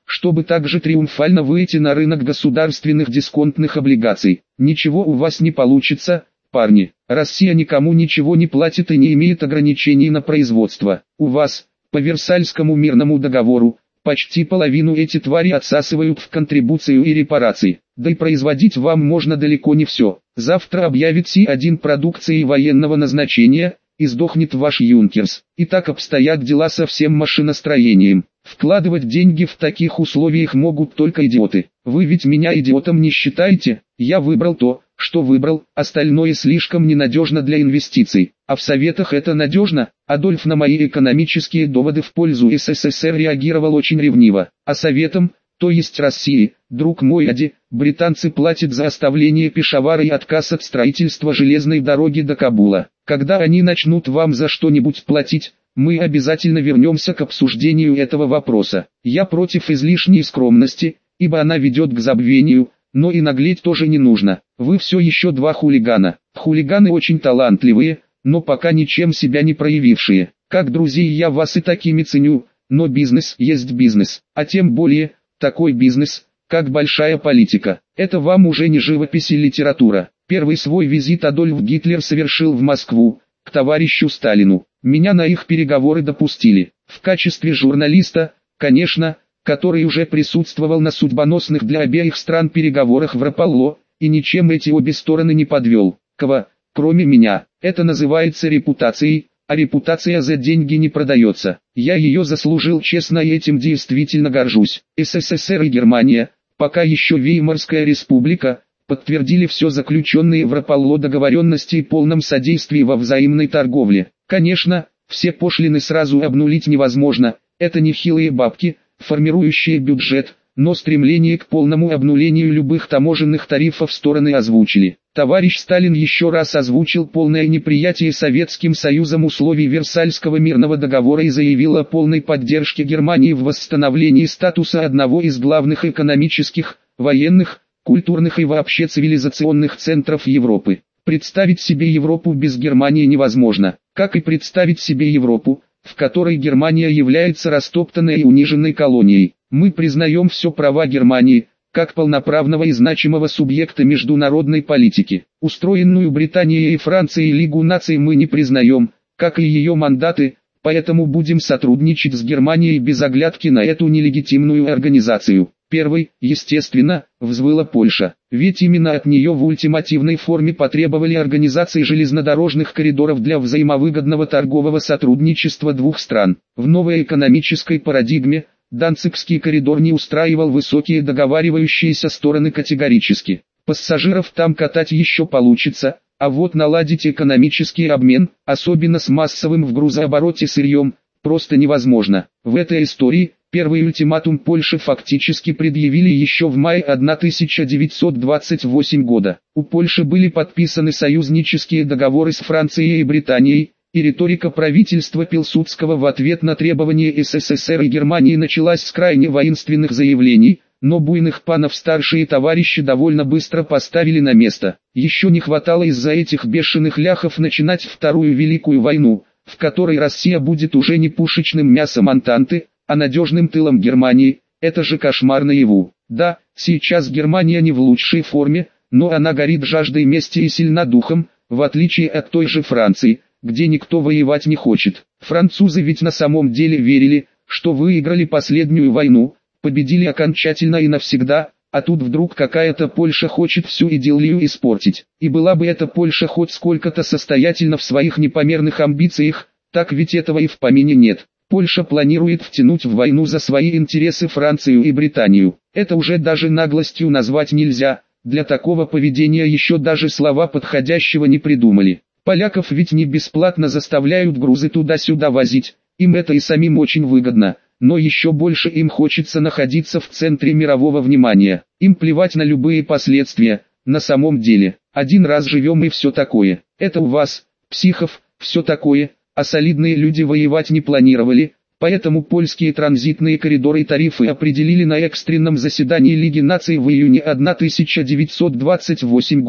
чтобы также триумфально выйти на рынок государственных дисконтных облигаций. Ничего у вас не получится, парни. Россия никому ничего не платит и не имеет ограничений на производство. У вас, по Версальскому мирному договору, почти половину эти твари отсасывают в контрибуцию и репарации. Да и производить вам можно далеко не все. Завтра объявит Си-1 продукции военного назначения, и сдохнет ваш Юнкерс. И так обстоят дела со всем машиностроением. Вкладывать деньги в таких условиях могут только идиоты. Вы ведь меня идиотом не считаете? Я выбрал то, что выбрал, остальное слишком ненадежно для инвестиций. А в советах это надежно? Адольф на мои экономические доводы в пользу СССР реагировал очень ревниво. А советам, то есть России, друг мой Ади, британцы платят за оставление Пешавара и отказ от строительства железной дороги до Кабула. Когда они начнут вам за что-нибудь платить, мы обязательно вернемся к обсуждению этого вопроса. Я против излишней скромности, ибо она ведет к забвению, но и наглеть тоже не нужно. Вы все еще два хулигана. Хулиганы очень талантливые, но пока ничем себя не проявившие. Как друзей я вас и такими ценю, но бизнес есть бизнес, а тем более, такой бизнес, как большая политика. Это вам уже не живопись и литература. Первый свой визит Адольф Гитлер совершил в Москву, к товарищу Сталину. Меня на их переговоры допустили. В качестве журналиста, конечно, который уже присутствовал на судьбоносных для обеих стран переговорах в Рапалло, и ничем эти обе стороны не подвел. Кроме меня. Это называется репутацией, а репутация за деньги не продается. Я ее заслужил честно и этим действительно горжусь. СССР и Германия, пока еще Веймарская республика, подтвердили все заключенные в Рапалло договоренности и полном содействии во взаимной торговле. Конечно, все пошлины сразу обнулить невозможно, это нехилые бабки, формирующие бюджет, но стремление к полному обнулению любых таможенных тарифов стороны озвучили. Товарищ Сталин еще раз озвучил полное неприятие Советским Союзом условий Версальского мирного договора и заявил о полной поддержке Германии в восстановлении статуса одного из главных экономических, военных, культурных и вообще цивилизационных центров Европы. Представить себе Европу без Германии невозможно, как и представить себе Европу, в которой Германия является растоптанной и униженной колонией. Мы признаем все права Германии, как полноправного и значимого субъекта международной политики. Устроенную Британией и Францией Лигу наций мы не признаем, как и ее мандаты, поэтому будем сотрудничать с Германией без оглядки на эту нелегитимную организацию. Первой, естественно, взвыла Польша, ведь именно от нее в ультимативной форме потребовали организации железнодорожных коридоров для взаимовыгодного торгового сотрудничества двух стран. В новой экономической парадигме Данцигский коридор не устраивал высокие договаривающиеся стороны категорически. Пассажиров там катать еще получится, а вот наладить экономический обмен, особенно с массовым в грузообороте сырьем, просто невозможно. В этой истории первый ультиматум Польши фактически предъявили еще в мае 1928 года. У Польши были подписаны союзнические договоры с Францией и Британией, и риторика правительства Пилсудского в ответ на требования СССР и Германии началась с крайне воинственных заявлений, но буйных панов старшие товарищи довольно быстро поставили на место. Еще не хватало из-за этих бешеных ляхов начинать Вторую Великую войну, в которой Россия будет уже не пушечным мясом Антанты, а надежным тылом Германии. Это же кошмар наяву. Да, сейчас Германия не в лучшей форме, но она горит жаждой мести и сильна духом, в отличие от той же Франции, где никто воевать не хочет. Французы ведь на самом деле верили, что выиграли последнюю войну, победили окончательно и навсегда, а тут вдруг какая-то Польша хочет всю идиллию испортить. И была бы эта Польша хоть сколько-то состоятельна в своих непомерных амбициях, так ведь этого и в помине нет. Польша планирует втянуть в войну за свои интересы Францию и Британию. Это уже даже наглостью назвать нельзя, для такого поведения еще даже слова подходящего не придумали. Поляков ведь не бесплатно заставляют грузы туда-сюда возить, им это и самим очень выгодно, но еще больше им хочется находиться в центре мирового внимания. Им плевать на любые последствия, на самом деле. Один раз живем и все такое. Это у вас, психов, все такое. А солидные люди воевать не планировали, поэтому польские транзитные коридоры и тарифы определили на экстренном заседании Лиги наций в июне 1928 года,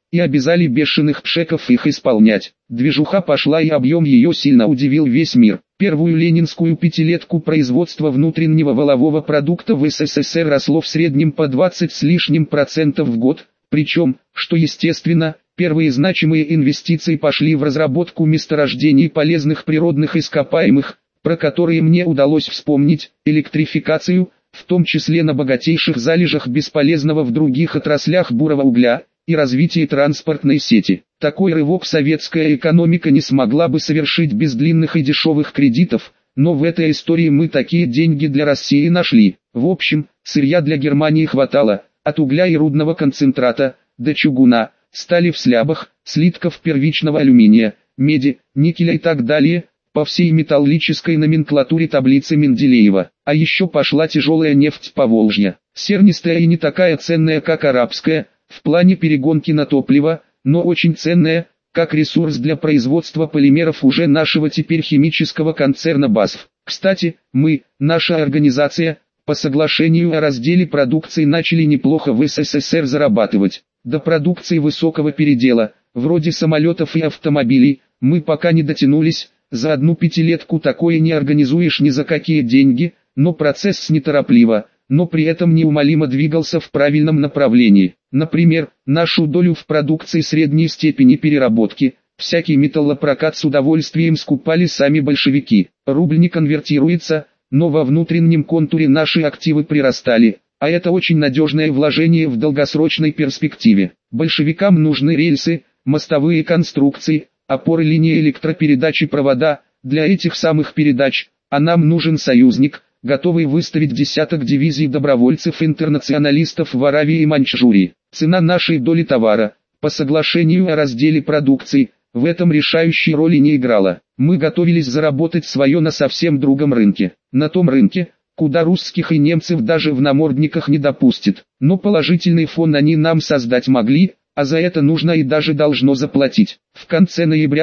и обязали бешеных пшеков их исполнять. Движуха пошла, и объем ее сильно удивил весь мир. Первую ленинскую пятилетку производства внутреннего валового продукта в СССР росло в среднем по 20 с лишним процентов в год, причем, что естественно, первые значимые инвестиции пошли в разработку месторождений полезных природных ископаемых, про которые мне удалось вспомнить, электрификацию, в том числе на богатейших залежах бесполезного в других отраслях бурого угля, и развитие транспортной сети. Такой рывок советская экономика не смогла бы совершить без длинных и дешевых кредитов, но в этой истории мы такие деньги для России нашли. В общем, сырья для Германии хватало, от угля и рудного концентрата, до чугуна, стали в слябах, слитков первичного алюминия, меди, никеля и так далее, по всей металлической номенклатуре таблицы Менделеева. А еще пошла тяжелая нефть Поволжья, сернистая и не такая ценная, как арабская, в плане перегонки на топливо, но очень ценная, как ресурс для производства полимеров уже нашего теперь химического концерна BASF. Кстати, наша организация, по соглашению о разделе продукции начали неплохо в СССР зарабатывать. До продукции высокого передела, вроде самолетов и автомобилей, мы пока не дотянулись, за одну пятилетку такое не организуешь ни за какие деньги, но процесс неторопливо, но при этом неумолимо двигался в правильном направлении. Например, нашу долю в продукции средней степени переработки, всякий металлопрокат с удовольствием скупали сами большевики. Рубль не конвертируется, но во внутреннем контуре наши активы прирастали, а это очень надежное вложение в долгосрочной перспективе. Большевикам нужны рельсы, мостовые конструкции, опоры линии электропередач и провода, для этих самых передач, а нам нужен союзник, готовый выставить десяток дивизий добровольцев-интернационалистов в Аравии и Маньчжурии. Цена нашей доли товара, по соглашению о разделе продукции, в этом решающей роли не играла. Мы готовились заработать свое на совсем другом рынке. На том рынке, куда русских и немцев даже в намордниках не допустят. Но положительный фон они нам создать могли, а за это нужно и даже должно заплатить. В конце ноября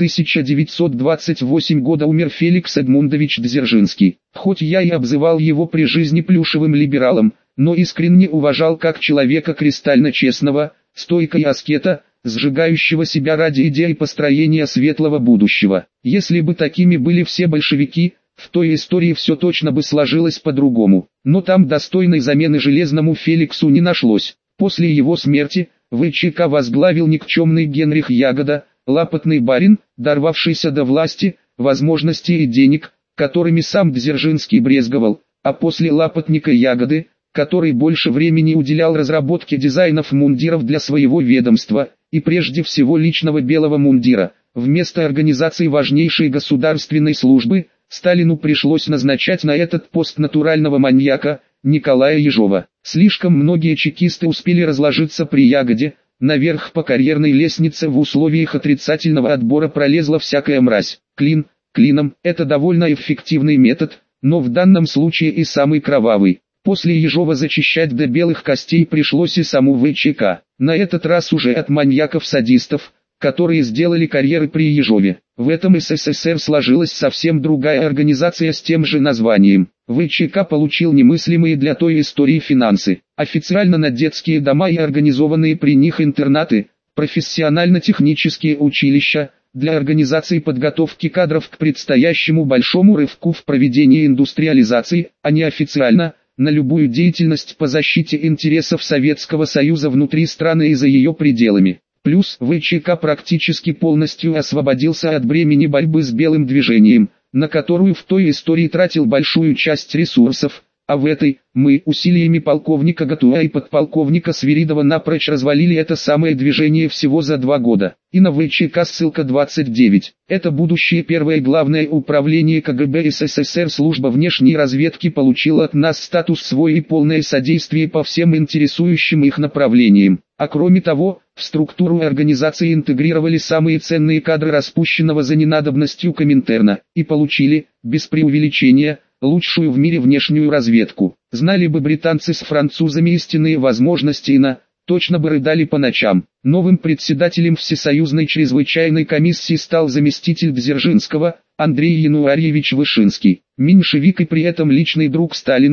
1928 года умер Феликс Эдмундович Дзержинский. Хоть я и обзывал его при жизни плюшевым либералом, но искренне уважал как человека кристально честного, стойкого аскета, сжигающего себя ради идеи построения светлого будущего. Если бы такими были все большевики, в той истории все точно бы сложилось по-другому. Но там достойной замены Железному Феликсу не нашлось. После его смерти ВЧК возглавил никчемный Генрих Ягода, лапотный барин, дорвавшийся до власти, возможностей и денег, которыми сам Дзержинский брезговал, а после лапотника Ягоды, который больше времени уделял разработке дизайнов мундиров для своего ведомства, и прежде всего личного белого мундира, вместо организации важнейшей государственной службы, Сталину пришлось назначать на этот пост натурального маньяка, Николая Ежова. Слишком многие чекисты успели разложиться при Ягоде, наверх по карьерной лестнице в условиях отрицательного отбора пролезла всякая мразь. Клин клином – это довольно эффективный метод, но в данном случае и самый кровавый. После Ежова зачищать до белых костей пришлось и саму ВЧК. На этот раз уже от маньяков-садистов, которые сделали карьеры при Ежове. В этом СССР сложилась совсем другая организация с тем же названием. ВЧК получил немыслимые для той истории финансы. Официально на детские дома и организованные при них интернаты, профессионально-технические училища, для организации подготовки кадров к предстоящему большому рывку в проведении индустриализации, а не официально, на любую деятельность по защите интересов Советского Союза внутри страны и за ее пределами. Плюс ВЧК практически полностью освободился от бремени борьбы с белым движением, на которую в той истории тратил большую часть ресурсов, а в этой, мы усилиями полковника Гатуа и подполковника Свиридова напрочь развалили это самое движение всего за 2 года. И на ВЧК ссылка 29. Это будущее первое главное управление КГБ СССР. Служба внешней разведки получила от нас статус свой и полное содействие по всем интересующим их направлениям. А кроме того, в структуру организации интегрировали самые ценные кадры распущенного за ненадобностью Коминтерна, и получили, без преувеличения, лучшую в мире внешнюю разведку. Знали бы британцы с французами истинные возможности ИНА, точно бы рыдали по ночам. Новым председателем Всесоюзной чрезвычайной комиссии стал заместитель Дзержинского, Андрей Януарьевич Вышинский. Меньшевик и при этом личный друг Сталина,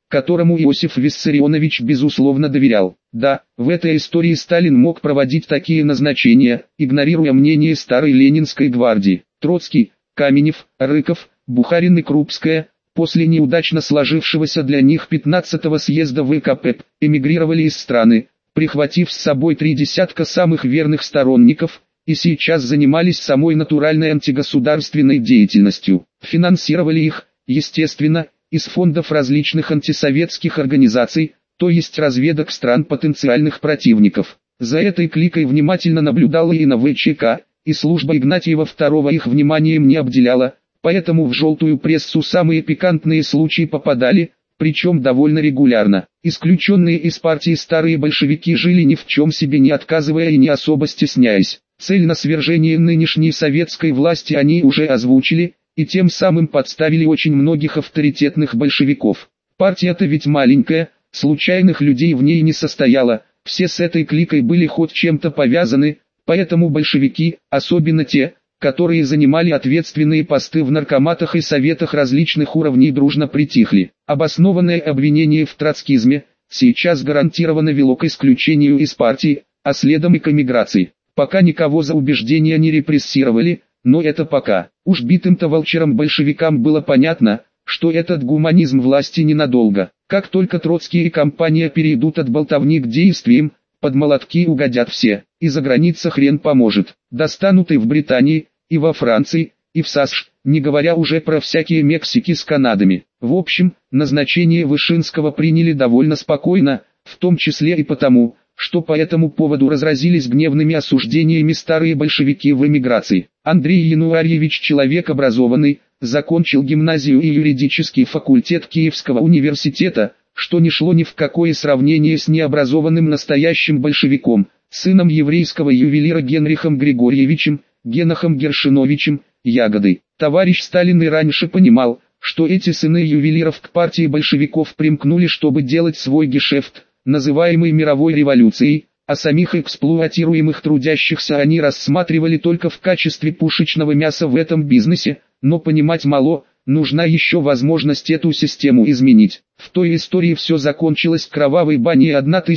которому Иосиф Виссарионович безусловно доверял. Да, в этой истории Сталин мог проводить такие назначения, игнорируя мнение старой Ленинской гвардии. Троцкий, Каменев, Рыков, Бухарин и Крупская, после неудачно сложившегося для них 15-го съезда ВКП, эмигрировали из страны, прихватив с собой 3 десятка самых верных сторонников, и сейчас занимались самой натуральной антигосударственной деятельностью. Финансировали их, естественно, из фондов различных антисоветских организаций, то есть разведок стран потенциальных противников. За этой кликой внимательно наблюдала и на ВЧК, и служба Игнатьева II их вниманием не обделяла, поэтому в желтую прессу самые пикантные случаи попадали, причем довольно регулярно. Исключенные из партии старые большевики жили ни в чем себе не отказывая и не особо стесняясь. Цель на свержение нынешней советской власти они уже озвучили, и тем самым подставили очень многих авторитетных большевиков. Партия-то ведь маленькая, случайных людей в ней не состояло, все с этой кликой были хоть чем-то повязаны, поэтому большевики, особенно те, которые занимали ответственные посты в наркоматах и советах различных уровней, дружно притихли. Обоснованное обвинение в троцкизме сейчас гарантированно вело к исключению из партии, а следом и к эмиграции. Пока никого за убеждения не репрессировали, но это пока. Уж битым-то волчерам большевикам было понятно, что этот гуманизм власти ненадолго. Как только Троцкий и компания перейдут от болтовни к действиям, под молотки угодят все, и за граница хрен поможет. Достанут и в Британии, и во Франции, и в САСШ, не говоря уже про всякие Мексики с Канадами. В общем, назначение Вышинского приняли довольно спокойно, в том числе и потому, что по этому поводу разразились гневными осуждениями старые большевики в эмиграции. Андрей Януарьевич человек образованный, закончил гимназию и юридический факультет Киевского университета, что не шло ни в какое сравнение с необразованным настоящим большевиком, сыном еврейского ювелира Генрихом Григорьевичем, Генохом Гершиновичем, Ягодой. Товарищ Сталин и раньше понимал, что эти сыны ювелиров к партии большевиков примкнули, чтобы делать свой гешефт, называемый мировой революцией, а самих эксплуатируемых трудящихся они рассматривали только в качестве пушечного мяса в этом бизнесе, но понимать мало, нужна еще возможность эту систему изменить. В той истории все закончилось кровавой баней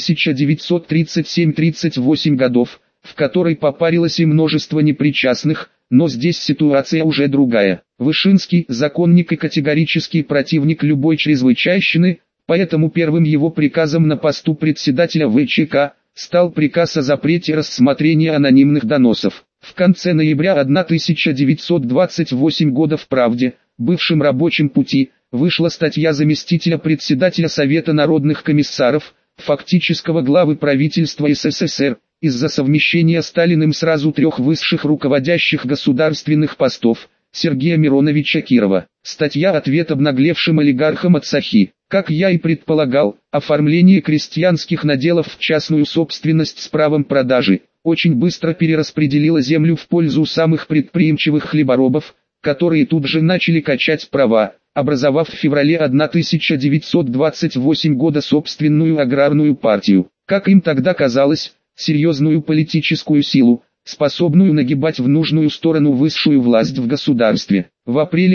1937-38 годов, в которой попарилось и множество непричастных, но здесь ситуация уже другая. Вышинский – законник и категорический противник любой чрезвычайщины, поэтому первым его приказом на посту председателя ВЧК стал приказ о запрете рассмотрения анонимных доносов. В конце ноября 1928 года в «Правде», бывшем рабочем пути, вышла статья заместителя председателя Совета народных комиссаров, фактического главы правительства СССР, из-за совмещения Сталиным сразу 3 высших руководящих государственных постов, Сергея Мироновича Кирова. Статья «Ответ обнаглевшим олигархам от Сахи». Как я и предполагал, оформление крестьянских наделов в частную собственность с правом продажи очень быстро перераспределило землю в пользу самых предприимчивых хлеборобов, которые тут же начали качать права, образовав в феврале 1928 года собственную аграрную партию. Как им тогда казалось, серьезную политическую силу, способную нагибать в нужную сторону высшую власть в государстве. В апреле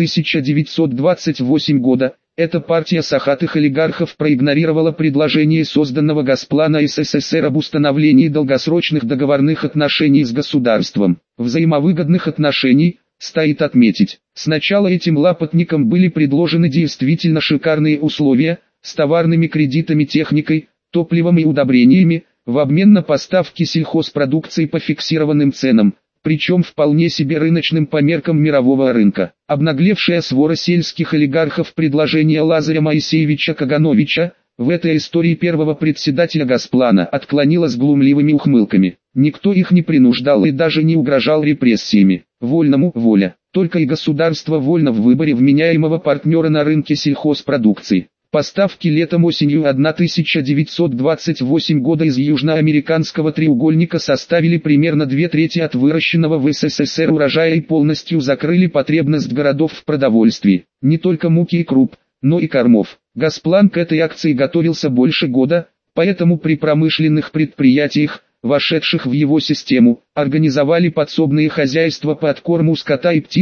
1928 года эта партия сахатых олигархов проигнорировала предложение созданного Госплана СССР об установлении долгосрочных договорных отношений с государством. Взаимовыгодных отношений, стоит отметить. Сначала этим лапотникам были предложены действительно шикарные условия, с товарными кредитами, техникой, топливом и удобрениями, в обмен на поставки сельхозпродукции по фиксированным ценам, причем вполне себе рыночным по меркам мирового рынка. Обнаглевшая свора сельских олигархов предложение Лазаря Моисеевича Кагановича, в этой истории первого председателя Госплана, отклонила с глумливыми ухмылками. Никто их не принуждал и даже не угрожал репрессиями. Вольному воля. Только и государство вольно в выборе вменяемого партнера на рынке сельхозпродукции. Поставки летом-осенью 1928 года из южноамериканского треугольника составили примерно 2/3 от выращенного в СССР урожая и полностью закрыли потребность городов в продовольствии. Не только муки и круп, но и кормов. Госплан к этой акции готовился больше года, поэтому при промышленных предприятиях, вошедших в его систему, организовали подсобные хозяйства по откорму скота и птицы,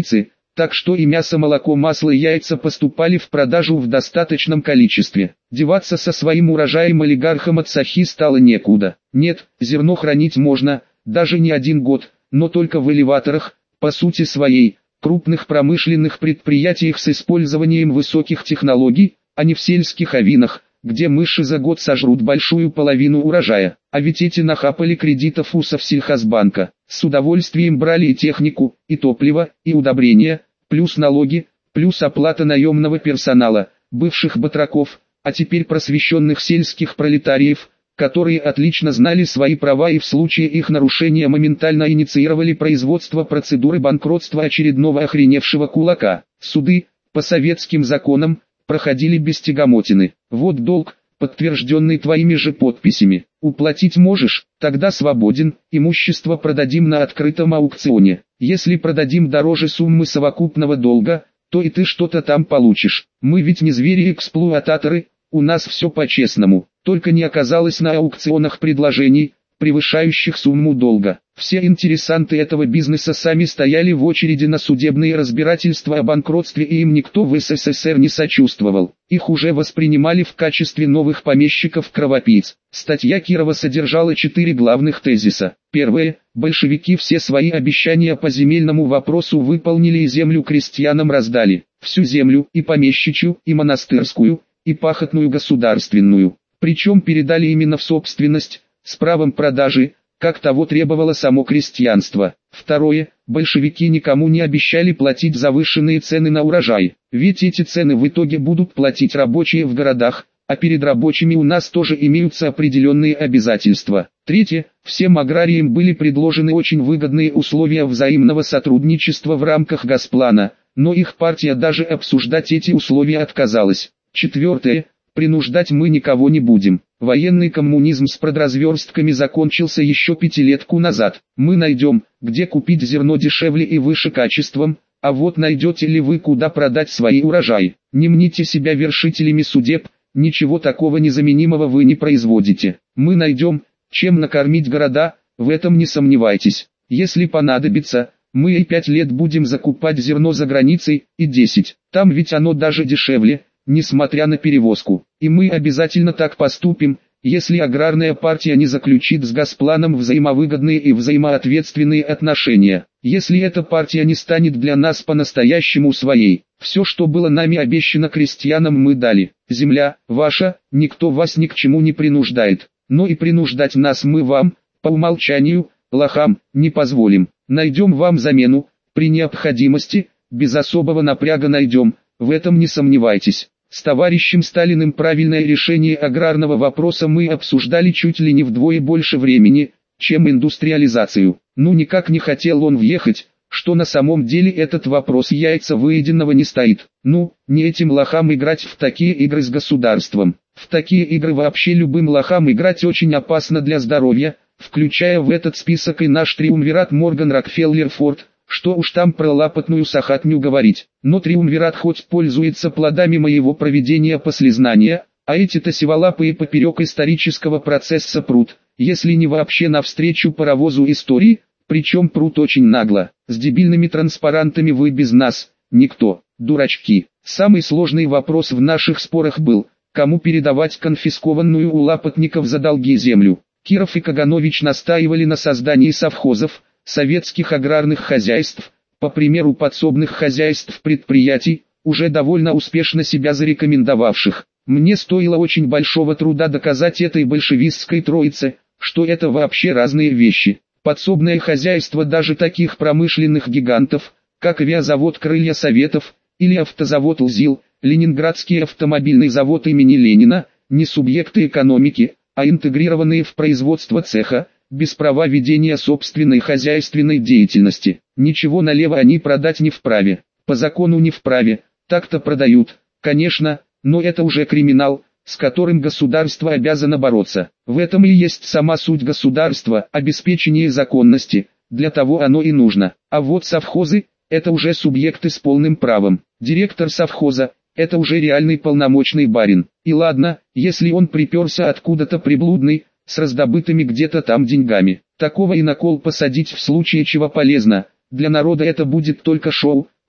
так что и мясо, молоко, масло и яйца поступали в продажу в достаточном количестве. Деваться со своим урожаем олигархам от сахи стало некуда. Нет, зерно хранить можно, даже не 1 год, но только в элеваторах, по сути своей, крупных промышленных предприятиях с использованием высоких технологий, а не в сельских авинах, где мыши за год сожрут большую половину урожая. А ведь эти нахапали кредитов у Совсельхозбанка, с удовольствием брали и технику, и топливо, и удобрения, плюс налоги, плюс оплата наемного персонала, бывших батраков, а теперь просвещенных сельских пролетариев, которые отлично знали свои права и в случае их нарушения моментально инициировали производство процедуры банкротства очередного охреневшего кулака. Суды, по советским законам, проходили без тягомотины. Вот долг, подтвержденный твоими же подписями. Уплатить можешь, тогда свободен, имущество продадим на открытом аукционе. Если продадим дороже суммы совокупного долга, то и ты что-то там получишь. Мы ведь не звери-эксплуататоры, у нас все по-честному. Только не оказалось на аукционах предложений, превышающих сумму долга. Все интересанты этого бизнеса сами стояли в очереди на судебные разбирательства о банкротстве, и им никто в СССР не сочувствовал. Их уже воспринимали в качестве новых помещиков-кровопийц. Статья Кирова содержала 4 главных тезиса. Первое. Большевики все свои обещания по земельному вопросу выполнили и землю крестьянам раздали. Всю землю, и помещичью, и монастырскую, и пахотную государственную. Причем передали именно в собственность, с правом продажи, как того требовало само крестьянство. Второе. Большевики никому не обещали платить завышенные цены на урожай, ведь эти цены в итоге будут платить рабочие в городах, а перед рабочими у нас тоже имеются определенные обязательства. Третье. Всем аграриям были предложены очень выгодные условия взаимного сотрудничества в рамках Госплана, но их партия даже обсуждать эти условия отказалась. Четвертое. Принуждать мы никого не будем. Военный коммунизм с продразверстками закончился еще 5 назад. Мы найдем, где купить зерно дешевле и выше качеством, а вот найдете ли вы, куда продать свои урожаи. Не мните себя вершителями судеб, ничего такого незаменимого вы не производите. Мы найдем, чем накормить города, в этом не сомневайтесь. Если понадобится, мы и 5 лет будем закупать зерно за границей, и 10. Там ведь оно даже дешевле, несмотря на перевозку. И мы обязательно так поступим, если аграрная партия не заключит с Госпланом взаимовыгодные и взаимоответственные отношения. Если эта партия не станет для нас по-настоящему своей. Все, что было нами обещано крестьянам, мы дали. Земля ваша, никто вас ни к чему не принуждает. Но и принуждать нас мы вам, по умолчанию, лохам, не позволим. Найдем вам замену, при необходимости, без особого напряга найдем, в этом не сомневайтесь. С товарищем Сталиным правильное решение аграрного вопроса мы обсуждали чуть ли не вдвое больше времени, чем индустриализацию. Ну никак не хотел он въехать, что на самом деле этот вопрос яйца выеденного не стоит. Ну, не этим лохам играть в такие игры с государством. В такие игры вообще любым лохам играть очень опасно для здоровья, включая в этот список и наш триумвират Морган Рокфеллер Форд. Что уж там про лапотную сахатню говорить, но триумвират хоть пользуется плодами моего проведения послезнания, а эти-то сиволапые поперек исторического процесса прут, если не вообще навстречу паровозу истории, причем прут очень нагло. С дебильными транспарантами вы без нас, никто, дурачки. Самый сложный вопрос в наших спорах был, кому передавать конфискованную у лапотников за долги землю. Киров и Каганович настаивали на создании совхозов, советских аграрных хозяйств, по примеру подсобных хозяйств предприятий, уже довольно успешно себя зарекомендовавших. Мне стоило очень большого труда доказать этой большевистской троице, что это вообще разные вещи. Подсобное хозяйство даже таких промышленных гигантов, как авиазавод «Крылья Советов» или автозавод «ЛЗИЛ», Ленинградский автомобильный завод имени Ленина, не субъекты экономики, а интегрированные в производство цеха, без права ведения собственной хозяйственной деятельности. Ничего налево они продать не вправе, по закону не вправе, так-то продают, конечно, но это уже криминал, с которым государство обязано бороться. В этом и есть сама суть государства, обеспечение законности, для того оно и нужно. А вот совхозы, это уже субъекты с полным правом. Директор совхоза, это уже реальный полномочный барин. И ладно, если он приперся откуда-то приблудный, с раздобытыми где-то там деньгами. Такого и на кол посадить в случае чего полезно. Для народа это будет только шоу,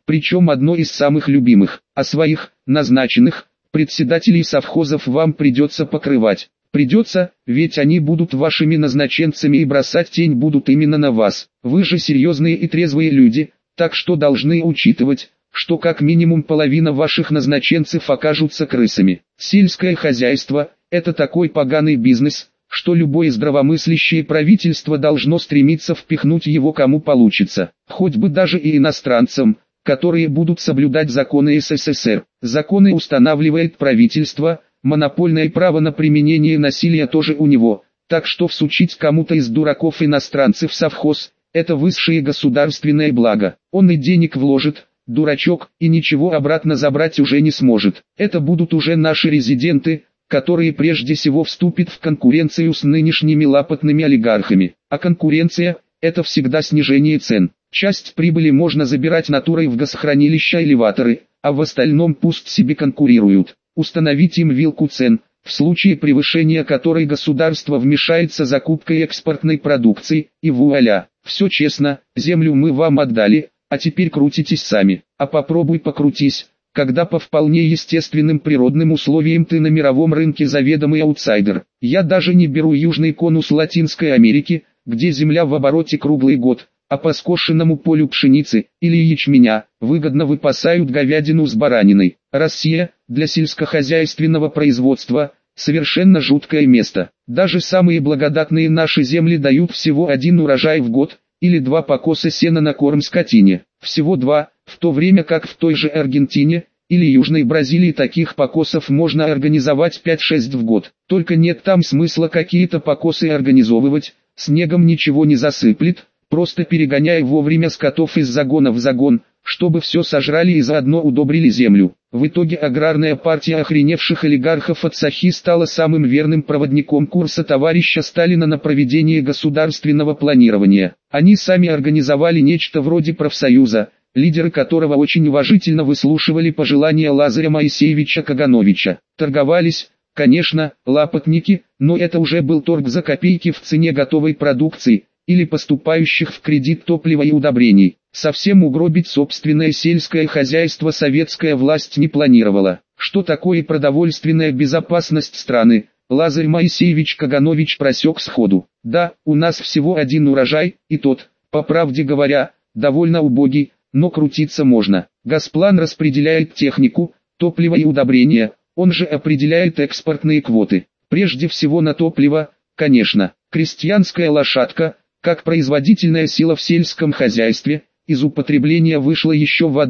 причем одно из самых любимых, а своих, назначенных, председателей совхозов вам придется покрывать. Придется, ведь они будут вашими назначенцами и бросать тень будут именно на вас. Вы же серьезные и трезвые люди, так что должны учитывать, что как минимум половина ваших назначенцев окажутся крысами. Сельское хозяйство – это такой поганый бизнес, что любое здравомыслящее правительство должно стремиться впихнуть его кому получится, хоть бы даже и иностранцам, которые будут соблюдать законы СССР. Законы устанавливает правительство, монопольное право на применение насилия тоже у него, так что всучить кому-то из дураков-иностранцев совхоз – это высшее государственное благо. Он и денег вложит, дурачок, и ничего обратно забрать уже не сможет. Это будут уже наши резиденты, которые прежде всего вступят в конкуренцию с нынешними лапотными олигархами. А конкуренция – это всегда снижение цен. Часть прибыли можно забирать натурой в газохранилища элеваторы, а в остальном пусть себе конкурируют. Установить им вилку цен, в случае превышения которой государство вмешается закупкой экспортной продукции, и вуаля, все честно, землю мы вам отдали, а теперь крутитесь сами. А попробуй покрутись, когда по вполне естественным природным условиям ты на мировом рынке заведомый аутсайдер. Я даже не беру южный конус Латинской Америки, где земля в обороте круглый год, а по скошенному полю пшеницы или ячменя выгодно выпасают говядину с бараниной. Россия, для сельскохозяйственного производства, совершенно жуткое место. Даже самые благодатные наши земли дают всего один урожай в год, или 2 покоса сена на корм скотине. Всего 2, в то время как в той же Аргентине или Южной Бразилии таких покосов можно организовать 5-6 в год. Только нет там смысла какие-то покосы организовывать, снегом ничего не засыплет, просто перегоняя вовремя скотов из загона в загон, чтобы все сожрали и заодно удобрили землю. В итоге аграрная партия охреневших олигархов от Сахи стала самым верным проводником курса товарища Сталина на проведение государственного планирования. Они сами организовали нечто вроде профсоюза, лидеры которого очень уважительно выслушивали пожелания Лазаря Моисеевича Кагановича. Торговались, конечно, лапотники, но это уже был торг за копейки в цене готовой продукции, или поступающих в кредит топлива и удобрений. Совсем угробить собственное сельское хозяйство советская власть не планировала. Что такое продовольственная безопасность страны, Лазарь Моисеевич Каганович просек сходу. Да, у нас всего один урожай, и тот, по правде говоря, довольно убогий, но крутиться можно. Госплан распределяет технику, топливо и удобрения, он же определяет экспортные квоты. Прежде всего на топливо, конечно, крестьянская лошадка, как производительная сила в сельском хозяйстве, из употребления вышла еще в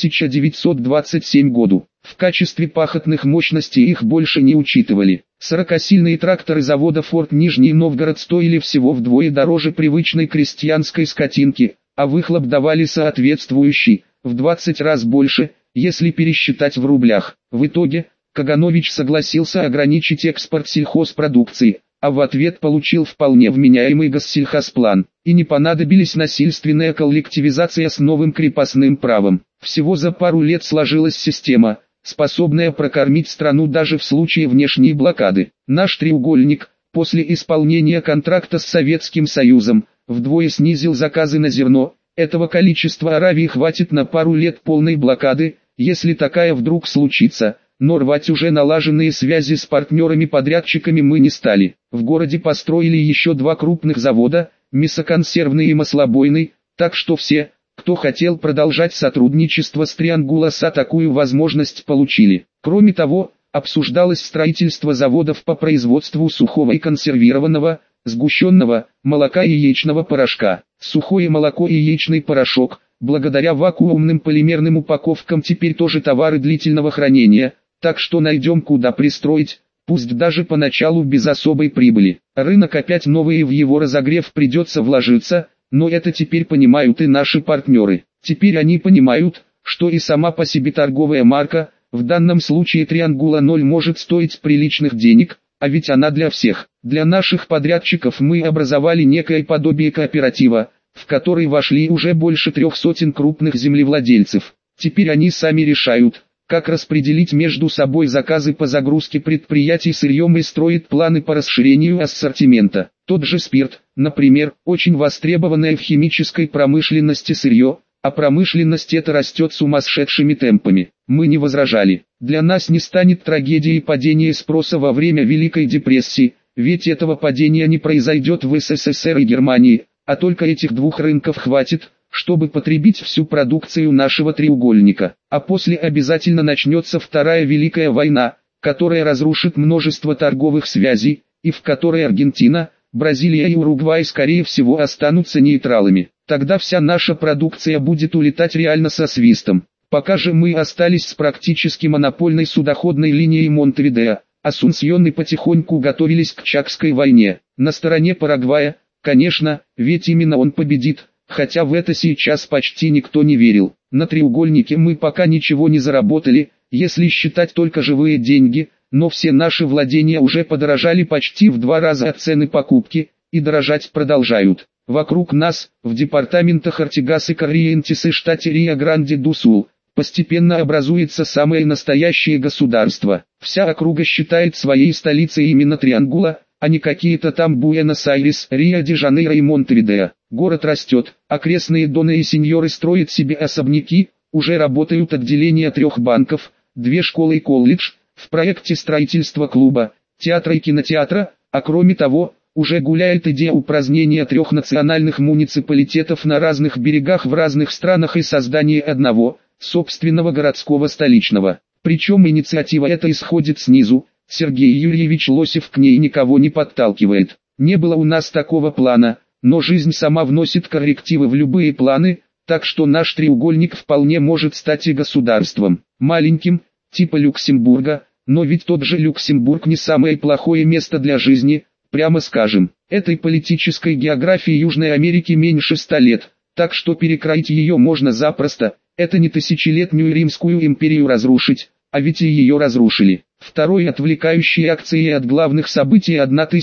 1927 году. В качестве пахотных мощностей их больше не учитывали. 40-сильные тракторы завода «Форд» Нижний Новгород стоили всего вдвое дороже привычной крестьянской скотинки, а выхлоп давали соответствующий, в 20 раз больше, если пересчитать в рублях. В итоге, Каганович согласился ограничить экспорт сельхозпродукции, а в ответ получил вполне вменяемый госсельхозплан, и не понадобились насильственная коллективизация с новым крепостным правом. Всего за пару лет сложилась система, способная прокормить страну даже в случае внешней блокады. Наш треугольник, после исполнения контракта с Советским Союзом, вдвое снизил заказы на зерно. Этого количества Аравии хватит на пару лет полной блокады, если такая вдруг случится. Но рвать уже налаженные связи с партнерами-подрядчиками мы не стали. В городе построили еще 2 крупных завода, мясоконсервный и маслобойный, так что все, кто хотел продолжать сотрудничество с Триангуласа, такую возможность получили. Кроме того, обсуждалось строительство заводов по производству сухого и консервированного, сгущенного, молока и яичного порошка. Сухое молоко и яичный порошок, благодаря вакуумным полимерным упаковкам, теперь тоже товары длительного хранения. Так что найдем куда пристроить, пусть даже поначалу без особой прибыли. Рынок опять новый, и в его разогрев придется вложиться, но это теперь понимают и наши партнеры. Теперь они понимают, что и сама по себе торговая марка, в данном случае Триангула 0, может стоить приличных денег, а ведь она для всех. Для наших подрядчиков мы образовали некое подобие кооператива, в который вошли уже больше 300 крупных землевладельцев. Теперь они сами решают, как распределить между собой заказы по загрузке предприятий сырьем и строит планы по расширению ассортимента. Тот же спирт, например, очень востребованное в химической промышленности сырье, а промышленность эта растет сумасшедшими темпами. Мы не возражали. Для нас не станет трагедией падения спроса во время Великой депрессии, ведь этого падения не произойдет в СССР и Германии, а только этих двух рынков хватит, чтобы потребить всю продукцию нашего треугольника. А после обязательно начнется Вторая Великая война, которая разрушит множество торговых связей, и в которой Аргентина, Бразилия и Уругвай скорее всего останутся нейтралами. Тогда вся наша продукция будет улетать реально со свистом. Пока же мы остались с практически монопольной судоходной линией Монтевидео, Асунсьон и потихоньку готовились к Чакской войне. На стороне Парагвая, конечно, ведь именно он победит, хотя в это сейчас почти никто не верил. На треугольнике мы пока ничего не заработали, если считать только живые деньги, но все наши владения уже подорожали почти в 2 раза от цены покупки, и дорожать продолжают. Вокруг нас, в департаментах Артигас и Корриентес и штате Рио-Гранди-ду-Сул, постепенно образуется самое настоящее государство. Вся округа считает своей столицей именно Триангула, а не какие-то там Буэнос-Айрес, Рио-де-Жанейро и Монтевидео. Город растет, окрестные доны и сеньоры строят себе особняки, уже работают отделения 3 банков, 2 школы и колледж, в проекте строительства клуба, театра и кинотеатра, а кроме того, уже гуляет идея упразднения 3 национальных муниципалитетов на разных берегах в разных странах и создания одного, собственного городского столичного. Причем инициатива эта исходит снизу, Сергей Юрьевич Лосев к ней никого не подталкивает. Не было у нас такого плана, но жизнь сама вносит коррективы в любые планы, так что наш треугольник вполне может стать и государством. Маленьким, типа Люксембурга, но ведь тот же Люксембург не самое плохое место для жизни, прямо скажем. Этой политической географии Южной Америки меньше 100 лет, так что перекроить ее можно запросто, это не тысячелетнюю Римскую империю разрушить, а ведь и ее разрушили. Второй отвлекающей акцией от главных событий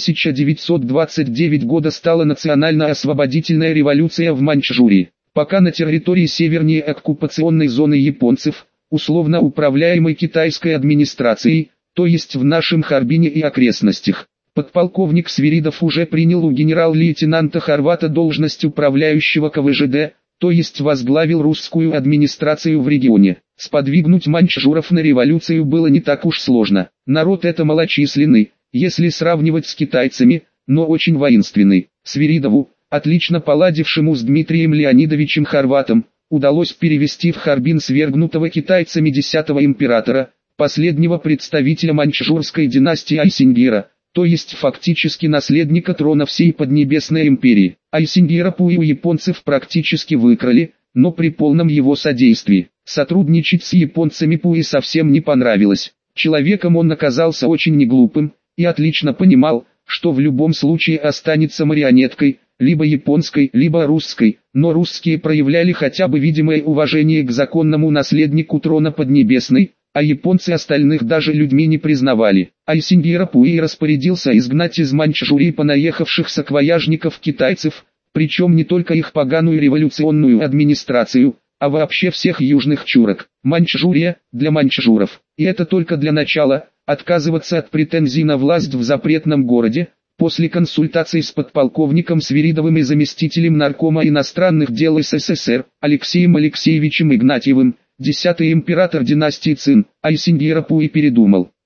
1929 года стала национально-освободительная революция в Маньчжурии. Пока на территории севернее оккупационной зоны японцев, условно управляемой китайской администрацией, то есть в нашем Харбине и окрестностях, подполковник Свиридов уже принял у генерал-лейтенанта Хорвата должность управляющего КВЖД, то есть возглавил русскую администрацию в регионе. Сподвигнуть маньчжуров на революцию было не так уж сложно. Народ это малочисленный, если сравнивать с китайцами, но очень воинственный. Свиридову, отлично поладившему с Дмитрием Леонидовичем Хорватом, удалось перевести в Харбин свергнутого китайцами 10-го императора, последнего представителя маньчжурской династии Айсингира, то есть фактически наследника трона всей Поднебесной империи. Айсингира Пуи у японцев практически выкрали, но при полном его содействии. Сотрудничать с японцами Пуи совсем не понравилось. Человеком он оказался очень неглупым, и отлично понимал, что в любом случае останется марионеткой, либо японской, либо русской, но русские проявляли хотя бы видимое уважение к законному наследнику трона Поднебесной, а японцы остальных даже людьми не признавали. Айсингира Пуи распорядился изгнать из Маньчжурии понаехавших саквояжников китайцев, причем не только их поганую революционную администрацию, а вообще всех южных чурок. Маньчжурия, для маньчжуров. И это только для начала, отказываться от претензий на власть в запретном городе, после консультаций с подполковником Свиридовым и заместителем наркома иностранных дел СССР, Алексеем Алексеевичем Игнатьевым, 10-й император династии Цин, Айсингира Пуи передумал.